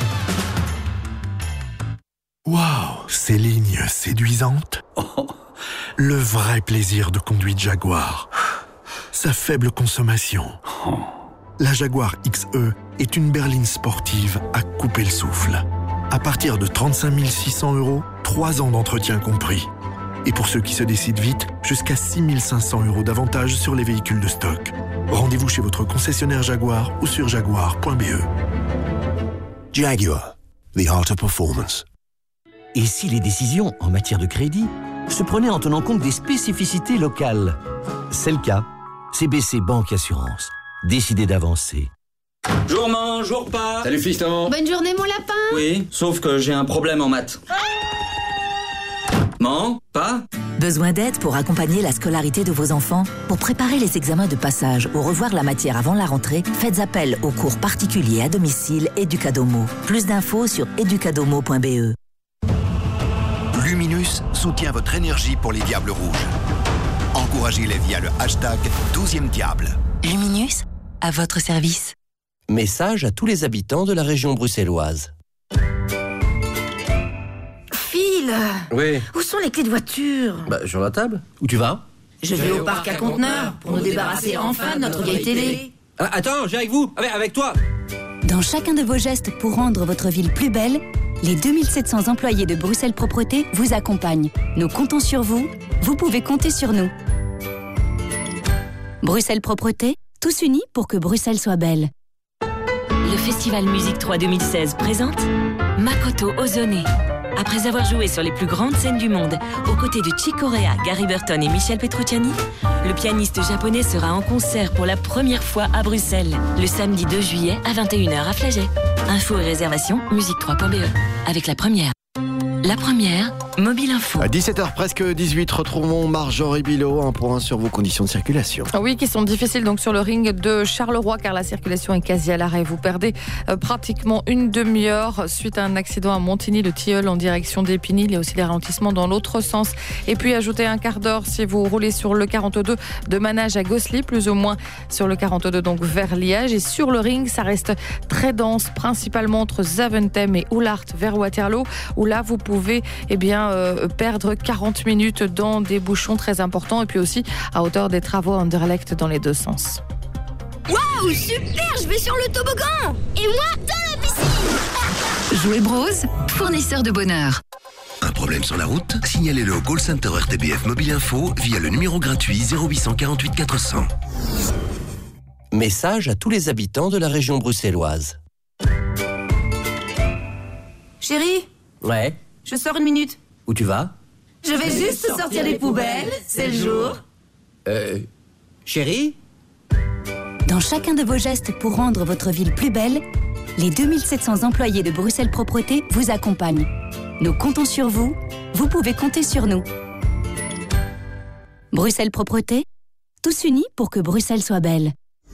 Waouh, ces lignes séduisantes. Oh, le vrai plaisir de conduite Jaguar. Sa faible consommation. Oh. La Jaguar X E est une berline sportive à couper le souffle. À partir de trente-cinq mille six cents euros, trois ans d'entretien compris. Et pour ceux qui se décident vite, jusqu'à six mille cinq cents euros d'avantages sur les véhicules de stock. Rendez-vous chez votre concessionnaire Jaguar ou sur jaguar point b e. Jaguar, the art of performance. Et si les décisions en matière de crédit se prenaient en tenant compte des spécificités locales? C'est le cas. C B C Banque Assurance. Décidez d'avancer. Jour mange, jour pas. Salut fiston. Bonne journée mon lapin. Oui, sauf que j'ai un problème en maths. Man, pas. Besoin d'aide pour accompagner la scolarité de vos enfants? Pour préparer les examens de passage ou revoir la matière avant la rentrée, faites appel aux cours particuliers à domicile Educadomo. Plus d'infos sur educadomo point b e. Luminus soutient votre énergie pour les Diables Rouges. Encouragez-les via le hashtag douzième Diable. Luminus, à votre service. Message à tous les habitants de la région bruxelloise. Phil, oui. Où sont les clés de voiture? Bah, sur la table. Où tu vas? Je vais au parc à conteneurs pour nous débarrasser enfin de notre vieille télé. Ah, attends, j'ai avec vous, avec, avec toi. Dans chacun de vos gestes pour rendre votre ville plus belle, les deux mille sept cents employés de Bruxelles Propreté vous accompagnent. Nous comptons sur vous, vous pouvez compter sur nous. Bruxelles Propreté, tous unis pour que Bruxelles soit belle. Le Festival Musique trois deux mille seize présente Makoto Ozone. Après avoir joué sur les plus grandes scènes du monde, aux côtés de Chick Corea, Gary Burton et Michel Petrucciani, le pianiste japonais sera en concert pour la première fois à Bruxelles, le samedi deux juillet à vingt et une heures à Flagey. Infos et réservations, musique trois point b e. Avec la première. La première, Mobile Info. À dix-sept heures presque dix-huit, retrouvons Marjorie Bilot, un point sur vos conditions de circulation. Oui, qui sont difficiles donc sur le ring de Charleroi car la circulation est quasi à l'arrêt. Vous perdez euh, pratiquement une demi-heure suite à un accident à Montigny-le-Tilleul en direction d'Épinay. Il y a aussi des ralentissements dans l'autre sens. Et puis ajoutez un quart d'heure si vous roulez sur le quarante-deux de Manage à Gosselies, plus ou moins sur le quarante-deux donc vers Liège. Et sur le ring, ça reste très dense, principalement entre Zaventem et Oulart vers Waterloo, où là vous pouvez pouvez eh bien, euh, perdre quarante minutes dans des bouchons très importants et puis aussi à hauteur des travaux Anderlecht dans les deux sens. Waouh, super, je vais sur le toboggan. Et moi, dans la piscine. Jouet Bros, fournisseur de bonheur. Un problème sur la route? Signalez-le au call center R T B F Mobile Info via le numéro gratuit zéro huit cent quarante-huit quatre cents. Message à tous les habitants de la région bruxelloise. Chérie? Ouais? Je sors une minute. Où tu vas? Je vais juste sortir les poubelles, c'est le jour. Euh... Chérie? Dans chacun de vos gestes pour rendre votre ville plus belle, les deux mille sept cents employés de Bruxelles Propreté vous accompagnent. Nous comptons sur vous, vous pouvez compter sur nous. Bruxelles Propreté, tous unis pour que Bruxelles soit belle.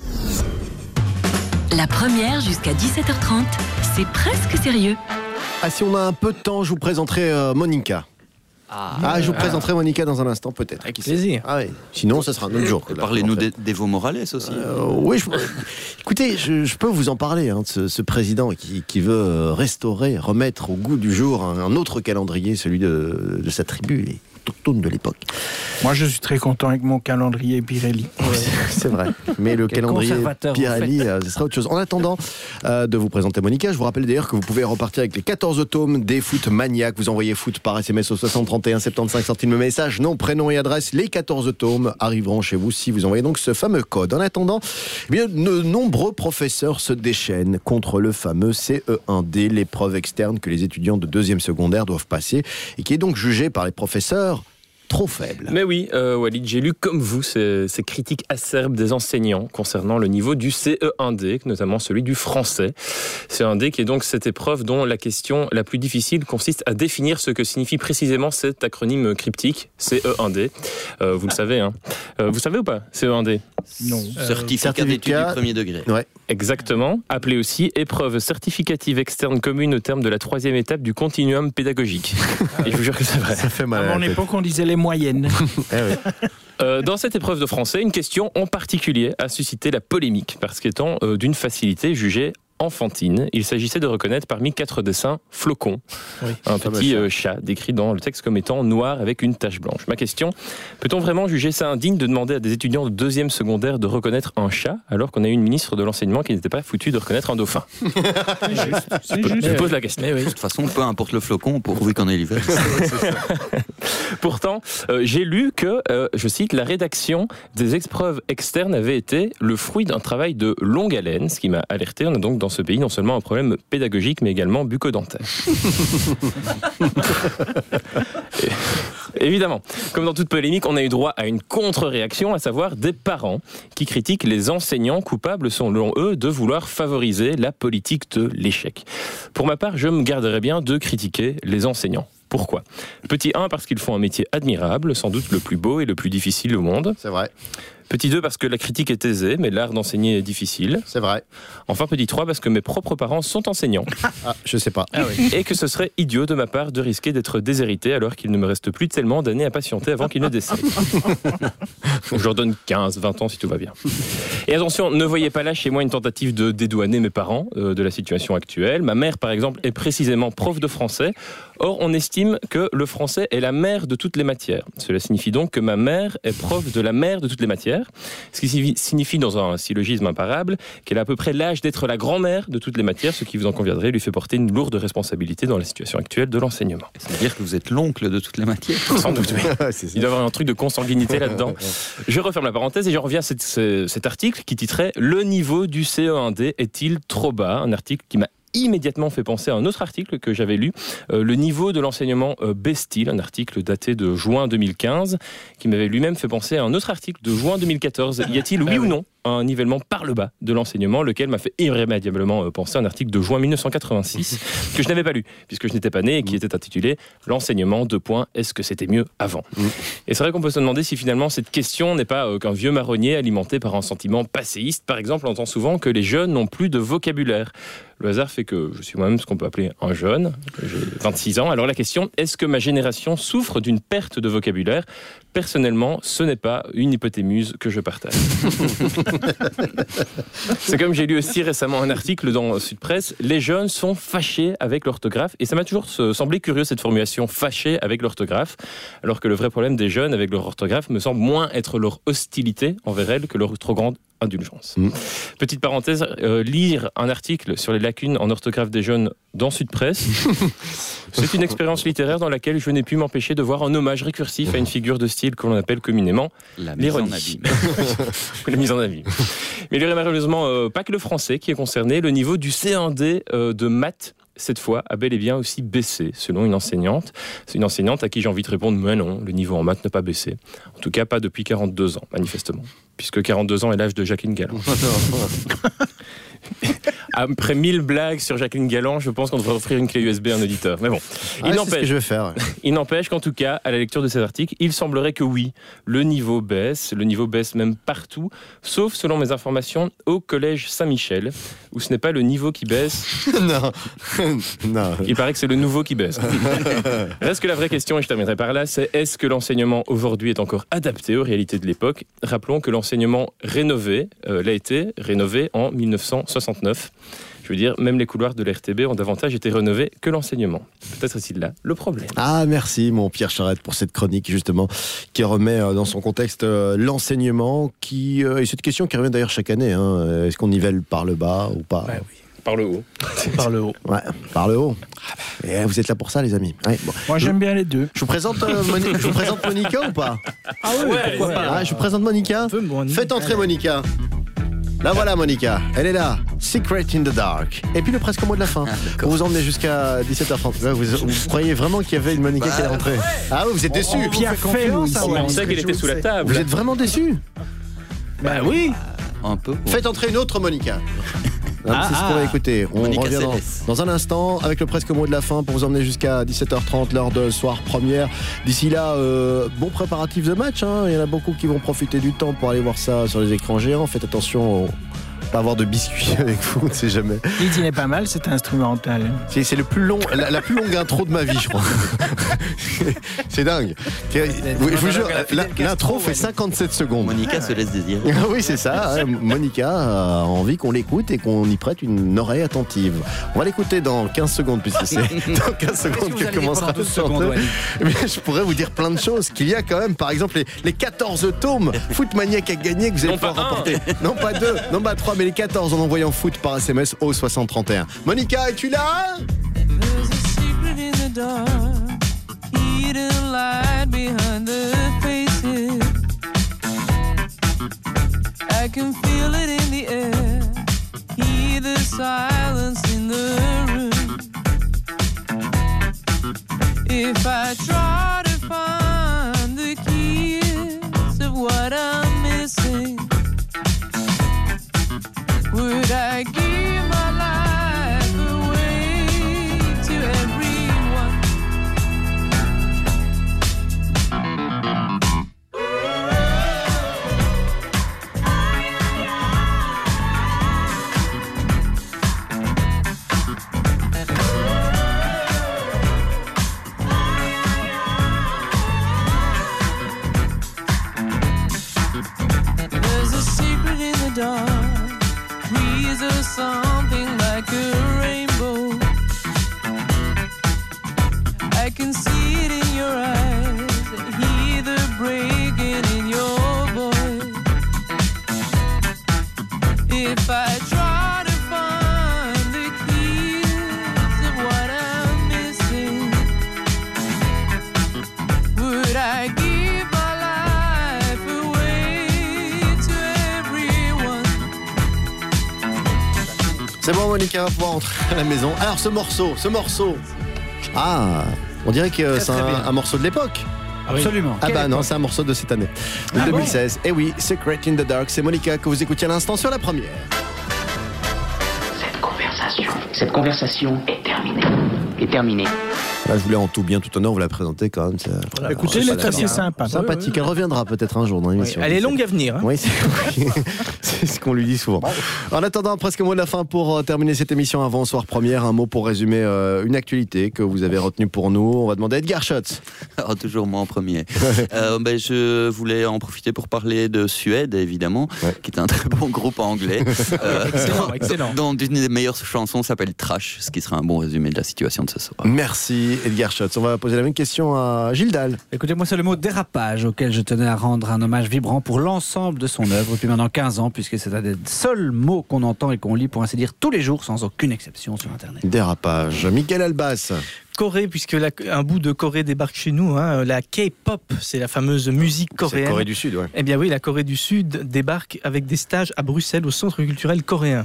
La première jusqu'à dix-sept heures trente, c'est presque sérieux. Ah, si on a un peu de temps, je vous présenterai euh, Monica. Ah, ah, je vous présenterai Monica dans un instant, peut-être. Avec plaisir. Ah, oui. Sinon, ça sera un autre jour. Parlez-nous d'Evo Morales aussi. Euh, oui, je, écoutez, je, je peux vous en parler, hein, de ce, ce président qui, qui veut restaurer, remettre au goût du jour un, un autre calendrier, celui de, de sa tribu, les autochtones de l'époque. Moi, je suis très content avec mon calendrier Pirelli. Ouais, c'est vrai. Mais le Quel calendrier Pirelli, euh, ce sera autre chose. En attendant euh, de vous présenter Monica, je vous rappelle d'ailleurs que vous pouvez repartir avec les quatorze tomes des Foot Maniaques. Vous envoyez foot par S M S au soixante trente et un soixante-quinze, sortie de message, nom, prénom et adresse. Les quatorze tomes arriveront chez vous si vous envoyez donc ce fameux code. En attendant, eh bien, de nombreux professeurs se déchaînent contre le fameux C E un D, l'épreuve externe que les étudiants de deuxième secondaire doivent passer et qui est donc jugée par les professeurs trop faible. Mais oui, euh, Walid, j'ai lu comme vous ces, ces critiques acerbes des enseignants concernant le niveau du C E un D, notamment celui du français. C E un D qui est donc cette épreuve dont la question la plus difficile consiste à définir ce que signifie précisément cet acronyme cryptique, C E un D. Euh, vous le savez, hein. Euh, vous savez ou pas, C E un D? Non. Euh, certificat, certificat d'études du premier degré. Ouais. Exactement. Appelé aussi épreuve certificative externe commune au terme de la troisième étape du continuum pédagogique. Et je vous jure que c'est vrai. Ça fait mal. À mon époque, on disait les moyennes. eh oui. euh, dans cette épreuve de français, une question en particulier a suscité la polémique parce qu'étant euh, d'une facilité jugée enfantine. Il s'agissait de reconnaître parmi quatre dessins Flocon, oui, un petit euh, chat décrit dans le texte comme étant noir avec une tache blanche. Ma question, peut-on vraiment juger ça indigne de demander à des étudiants de deuxième secondaire de reconnaître un chat alors qu'on a eu une ministre de l'enseignement qui n'était pas foutue de reconnaître un dauphin? C'est juste, c'est juste. Je pose la question. Oui. De toute façon, peu importe le flocon, pour prouver qu'on est l'hiver. Pourtant, euh, j'ai lu que, euh, je cite, la rédaction des épreuves externes avait été le fruit d'un travail de longue haleine, ce qui m'a alerté. On a donc dans ce pays non seulement un problème pédagogique, mais également bucco-dentaire. Et, évidemment, comme dans toute polémique, on a eu droit à une contre-réaction, à savoir des parents qui critiquent les enseignants coupables, selon eux, de vouloir favoriser la politique de l'échec. Pour ma part, je me garderais bien de critiquer les enseignants. Pourquoi? Petit un, parce qu'ils font un métier admirable, sans doute le plus beau et le plus difficile au monde. C'est vrai. Petit deux, parce que la critique est aisée, mais l'art d'enseigner est difficile. C'est vrai. Enfin, petit trois, parce que mes propres parents sont enseignants. Ah, je sais pas. Ah oui. Et que ce serait idiot de ma part de risquer d'être déshérité alors qu'il ne me reste plus tellement d'années à patienter avant qu'ils ne décèdent. Je leur donne quinze, vingt ans si tout va bien. Et attention, ne voyez pas là chez moi une tentative de dédouaner mes parents euh, de la situation actuelle. Ma mère, par exemple, est précisément prof de français. Or, on estime que le français est la mère de toutes les matières. Cela signifie donc que ma mère est prof de la mère de toutes les matières. Ce qui signifie, dans un syllogisme imparable, qu'elle a à peu près l'âge d'être la grand-mère de toutes les matières, ce qui, vous en conviendrez, lui fait porter une lourde responsabilité dans la situation actuelle de l'enseignement. C'est-à-dire que vous êtes l'oncle de toutes les matières? Sans doute, oui. Il doit y avoir un truc de consanguinité là-dedans. Je referme la parenthèse et je reviens à cet, cet article qui titrait « Le niveau du C E un D est-il trop bas ?» Un article qui m'a immédiatement fait penser à un autre article que j'avais lu, euh, le niveau de l'enseignement euh, Bestil, un article daté de juin deux mille quinze, qui m'avait lui-même fait penser à un autre article de juin deux mille quatorze. Y a-t-il, oui, ah oui ou non, un nivellement par le bas de l'enseignement, lequel m'a fait irrémédiablement penser à un article de juin mille neuf cent quatre-vingt-six que je n'avais pas lu, puisque je n'étais pas né, et qui était intitulé « L'enseignement, deux points, est-ce que c'était mieux avant ?» Et c'est vrai qu'on peut se demander si finalement cette question n'est pas euh, qu'un vieux marronnier alimenté par un sentiment passéiste. Par exemple, on entend souvent que les jeunes n'ont plus de vocabulaire. Le hasard fait que je suis moi-même ce qu'on peut appeler un jeune, j'ai vingt-six ans. Alors la question, est-ce que ma génération souffre d'une perte de vocabulaire ? Personnellement, ce n'est pas une hypotémuse que je partage. C'est comme j'ai lu aussi récemment un article dans Sud Presse, les jeunes sont fâchés avec l'orthographe, et ça m'a toujours semblé curieux cette formulation, fâchés avec l'orthographe, alors que le vrai problème des jeunes avec leur orthographe me semble moins être leur hostilité envers elle que leur trop grande indulgence. Mmh. Petite parenthèse, euh, lire un article sur les lacunes en orthographe des jeunes dans Sud Presse, c'est une expérience littéraire dans laquelle je n'ai pu m'empêcher de voir un hommage récursif à une figure de style que l'on appelle communément la mise en abîme. La mise en abîme. Mais il y aurait malheureusement euh, pas que le français qui est concerné, le niveau du C un D euh, de maths cette fois, a bel et bien aussi baissé, selon une enseignante. C'est une enseignante à qui j'ai envie de répondre, mais non, le niveau en maths n'a pas baissé. En tout cas, pas depuis quarante-deux ans, manifestement. Puisque quarante-deux ans est l'âge de Jacqueline Galland. Après mille blagues sur Jacqueline Galland, je pense qu'on devrait offrir une clé U S B à un auditeur. Mais bon, ah, il n'empêche, c'est ce que je vais faire. Ouais. Il n'empêche qu'en tout cas, à la lecture de ces articles, il semblerait que oui, le niveau baisse, le niveau baisse même partout, sauf selon mes informations au collège Saint-Michel, où ce n'est pas le niveau qui baisse. non, non. Il paraît que c'est le nouveau qui baisse. Reste que la vraie question, et je terminerai par là, c'est est-ce que l'enseignement aujourd'hui est encore adapté aux réalités de l'époque ? Rappelons que l'enseignement rénové euh, l'a été rénové en mille neuf cent soixante-neuf. Je veux dire, même les couloirs de l'R T B ont davantage été rénovés que l'enseignement. Peut-être est-il là le problème. Ah, merci mon Pierre Charette pour cette chronique justement qui remet dans son contexte euh, l'enseignement qui euh, et cette question qui revient d'ailleurs chaque année. Hein, est-ce qu'on nivelle par le bas ou pas ? Ouais, oui. Par le haut. Par le haut. Ouais, par le haut. Et vous êtes là pour ça, les amis. Ouais, bon. Moi, j'aime bien les deux. Je vous présente, euh, Moni- je vous présente Monica ou pas ? Ah ouais, ouais pourquoi pas. Ah, je vous présente Monica. Faites entrer Monica. Là voilà Monica, elle est là, Secret in the Dark. Et puis le presque mot de la fin, ah, pour vous emmener jusqu'à dix-sept heures trente. Vous, vous, vous croyez vraiment qu'il y avait une Monica bah, qui allait rentrer ? Ah oui, vous êtes déçus. Pierre fait, on pensait qu'elle était sous la table. Vous êtes vraiment déçus ? Bah oui. Un peu. Faites entrer une autre Monica. Non, ah, c'est ce qu'on va écouter. On Monica revient dans, dans un instant avec le presque mot de la fin pour vous emmener jusqu'à dix-sept heures trente, l'heure de soir première. D'ici là, euh, bon préparatif de match. Hein. Il y en a beaucoup qui vont profiter du temps pour aller voir ça sur les écrans géants. Faites attention. Au... pas avoir de biscuits avec vous, on ne sait jamais. Il dînait pas mal, cet instrumental. C'est, c'est le plus long, la, la plus longue intro de ma vie, je crois. C'est dingue. Je vous jure, la, l'intro fait cinquante-sept secondes. Monica se laisse désirer. Oui, c'est ça. Hein. Monica a envie qu'on l'écoute et qu'on y prête une oreille attentive. On va l'écouter dans quinze secondes, puisque c'est dans quinze secondes qu'elle commencera à chanter. Mais je pourrais vous dire plein de choses. Qu'il y a quand même, par exemple, les, les quatorze tomes Footmaniac a gagné que vous allez pouvoir remporter. Non, pas deux, non, pas trois, mais les quatorze en envoyant foot par S M S au soixante trente et un. Monica, es-tu là? I can feel it in the air, hear the silence in the room. If I try to find the keys of what I'm missing, would I give my life away to everyone? There's a secret in the dark. Please, or something like a rainbow. I can see it in your eyes, hear the breaking in your voice. If I try to find the keys of what I'm missing, would I give my life away to everyone? C'est bon, Monica va pouvoir entrer à la maison. Alors, ce morceau, ce morceau. Ah, on dirait que très, c'est très un, un morceau de l'époque. Absolument. Ah Quelle bah non, époque. c'est un morceau de cette année, de Ah deux mille bon seize. Et oui, Secret in the Dark, c'est Monica que vous écoutiez à l'instant sur la première. Cette conversation, cette conversation est terminée. Est terminée. Là, je voulais en tout bien, tout honneur, vous la présenter quand même. c'est- Voilà, Écoutez, c'est elle est pas assez bien. sympa. Sympathique, elle reviendra peut-être un jour dans l'émission. Elle est longue à venir. Hein. Oui, c'est c'est ce qu'on lui dit souvent. En attendant, presque mot de la fin pour euh, terminer cette émission avant Soir Première. Un mot pour résumer euh, une actualité que vous avez retenue pour nous. On va demander à Edgar Schutz. Alors, toujours moi en premier. euh, ben, je voulais en profiter pour parler de Suède, évidemment, ouais. qui est un très bon groupe anglais. Euh, excellent, dans, excellent. Dont une des meilleures chansons s'appelle Trash, ce qui sera un bon résumé de la situation de ce soir. Merci Edgar Schutz. On va poser la même question à Gilles Dahl. Écoutez, moi, c'est le mot dérapage auquel je tenais à rendre un hommage vibrant pour l'ensemble de son œuvre depuis maintenant quinze ans, puisque c'est un des seuls mots qu'on entend et qu'on lit, pour ainsi dire, tous les jours, sans aucune exception sur Internet. Dérapage. Michael Albas. Corée, puisque la, un bout de Corée débarque chez nous. Hein, la K-pop, c'est la fameuse musique coréenne. C'est Corée du Sud, ouais. Eh bien oui, la Corée du Sud débarque avec des stages à Bruxelles, au Centre culturel coréen.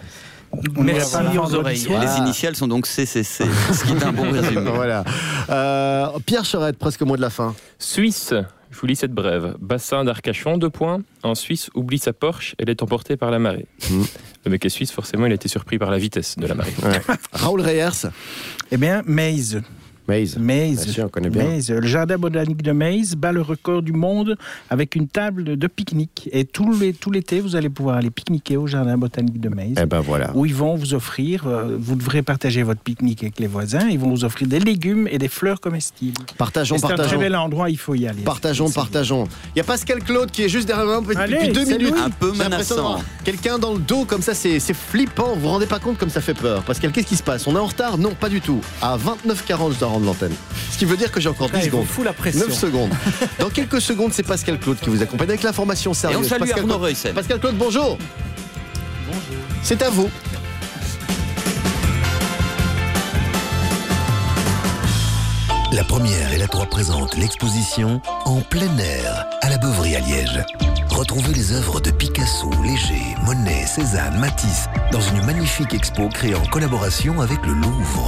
On Merci aux oreilles. Et les initiales sont donc C C C, ce qui est un bon résumé. Voilà. Euh, Pierre Charette, presque mot de la fin. Suisse, je vous lis cette brève. Bassin d'Arcachon, deux points. En Suisse, oublie sa Porsche, elle est emportée par la marée. Mmh. Le mec est suisse, forcément, il a été surpris par la vitesse de la marée. Ouais. Raoul Reyers. Eh bien, Maze. Maze. Maze. Bien sûr, on connaît bien. Maze. Le jardin botanique de Maze bat le record du monde avec une table de pique-nique. Et tout, les, tout l'été, vous allez pouvoir aller pique-niquer au jardin botanique de Maze. Eh ben voilà. Où ils vont vous offrir, euh, vous devrez partager votre pique-nique avec les voisins, ils vont vous offrir des légumes et des fleurs comestibles. Partageons, et c'est partageons. un très bel endroit, il faut y aller. Partageons, partageons. Il y a Pascal Claude qui est juste derrière moi depuis Allez, deux minutes. Un peu menaçant. Quelqu'un dans le dos comme ça, c'est, c'est flippant. Vous vous rendez pas compte comme ça fait peur. Pascal, qu'est-ce qui se passe? On est en retard? Non, pas du tout. À vingt-neuf quarante, je dois rendre l'antenne. Ce qui veut dire que j'ai encore dix secondes. Fout la pression. neuf secondes. Dans quelques secondes, c'est Pascal Claude qui vous accompagne avec l'information sérieuse. Et on salue Pascal Arnaud Claude. Reussel. Pascal Claude, bonjour. Bonjour. C'est à vous. La première et la trois présentent l'exposition En plein air à la Beuvry à Liège. Retrouvez les œuvres de Picasso, Léger, Monet, Cézanne, Matisse dans une magnifique expo créée en collaboration avec le Louvre.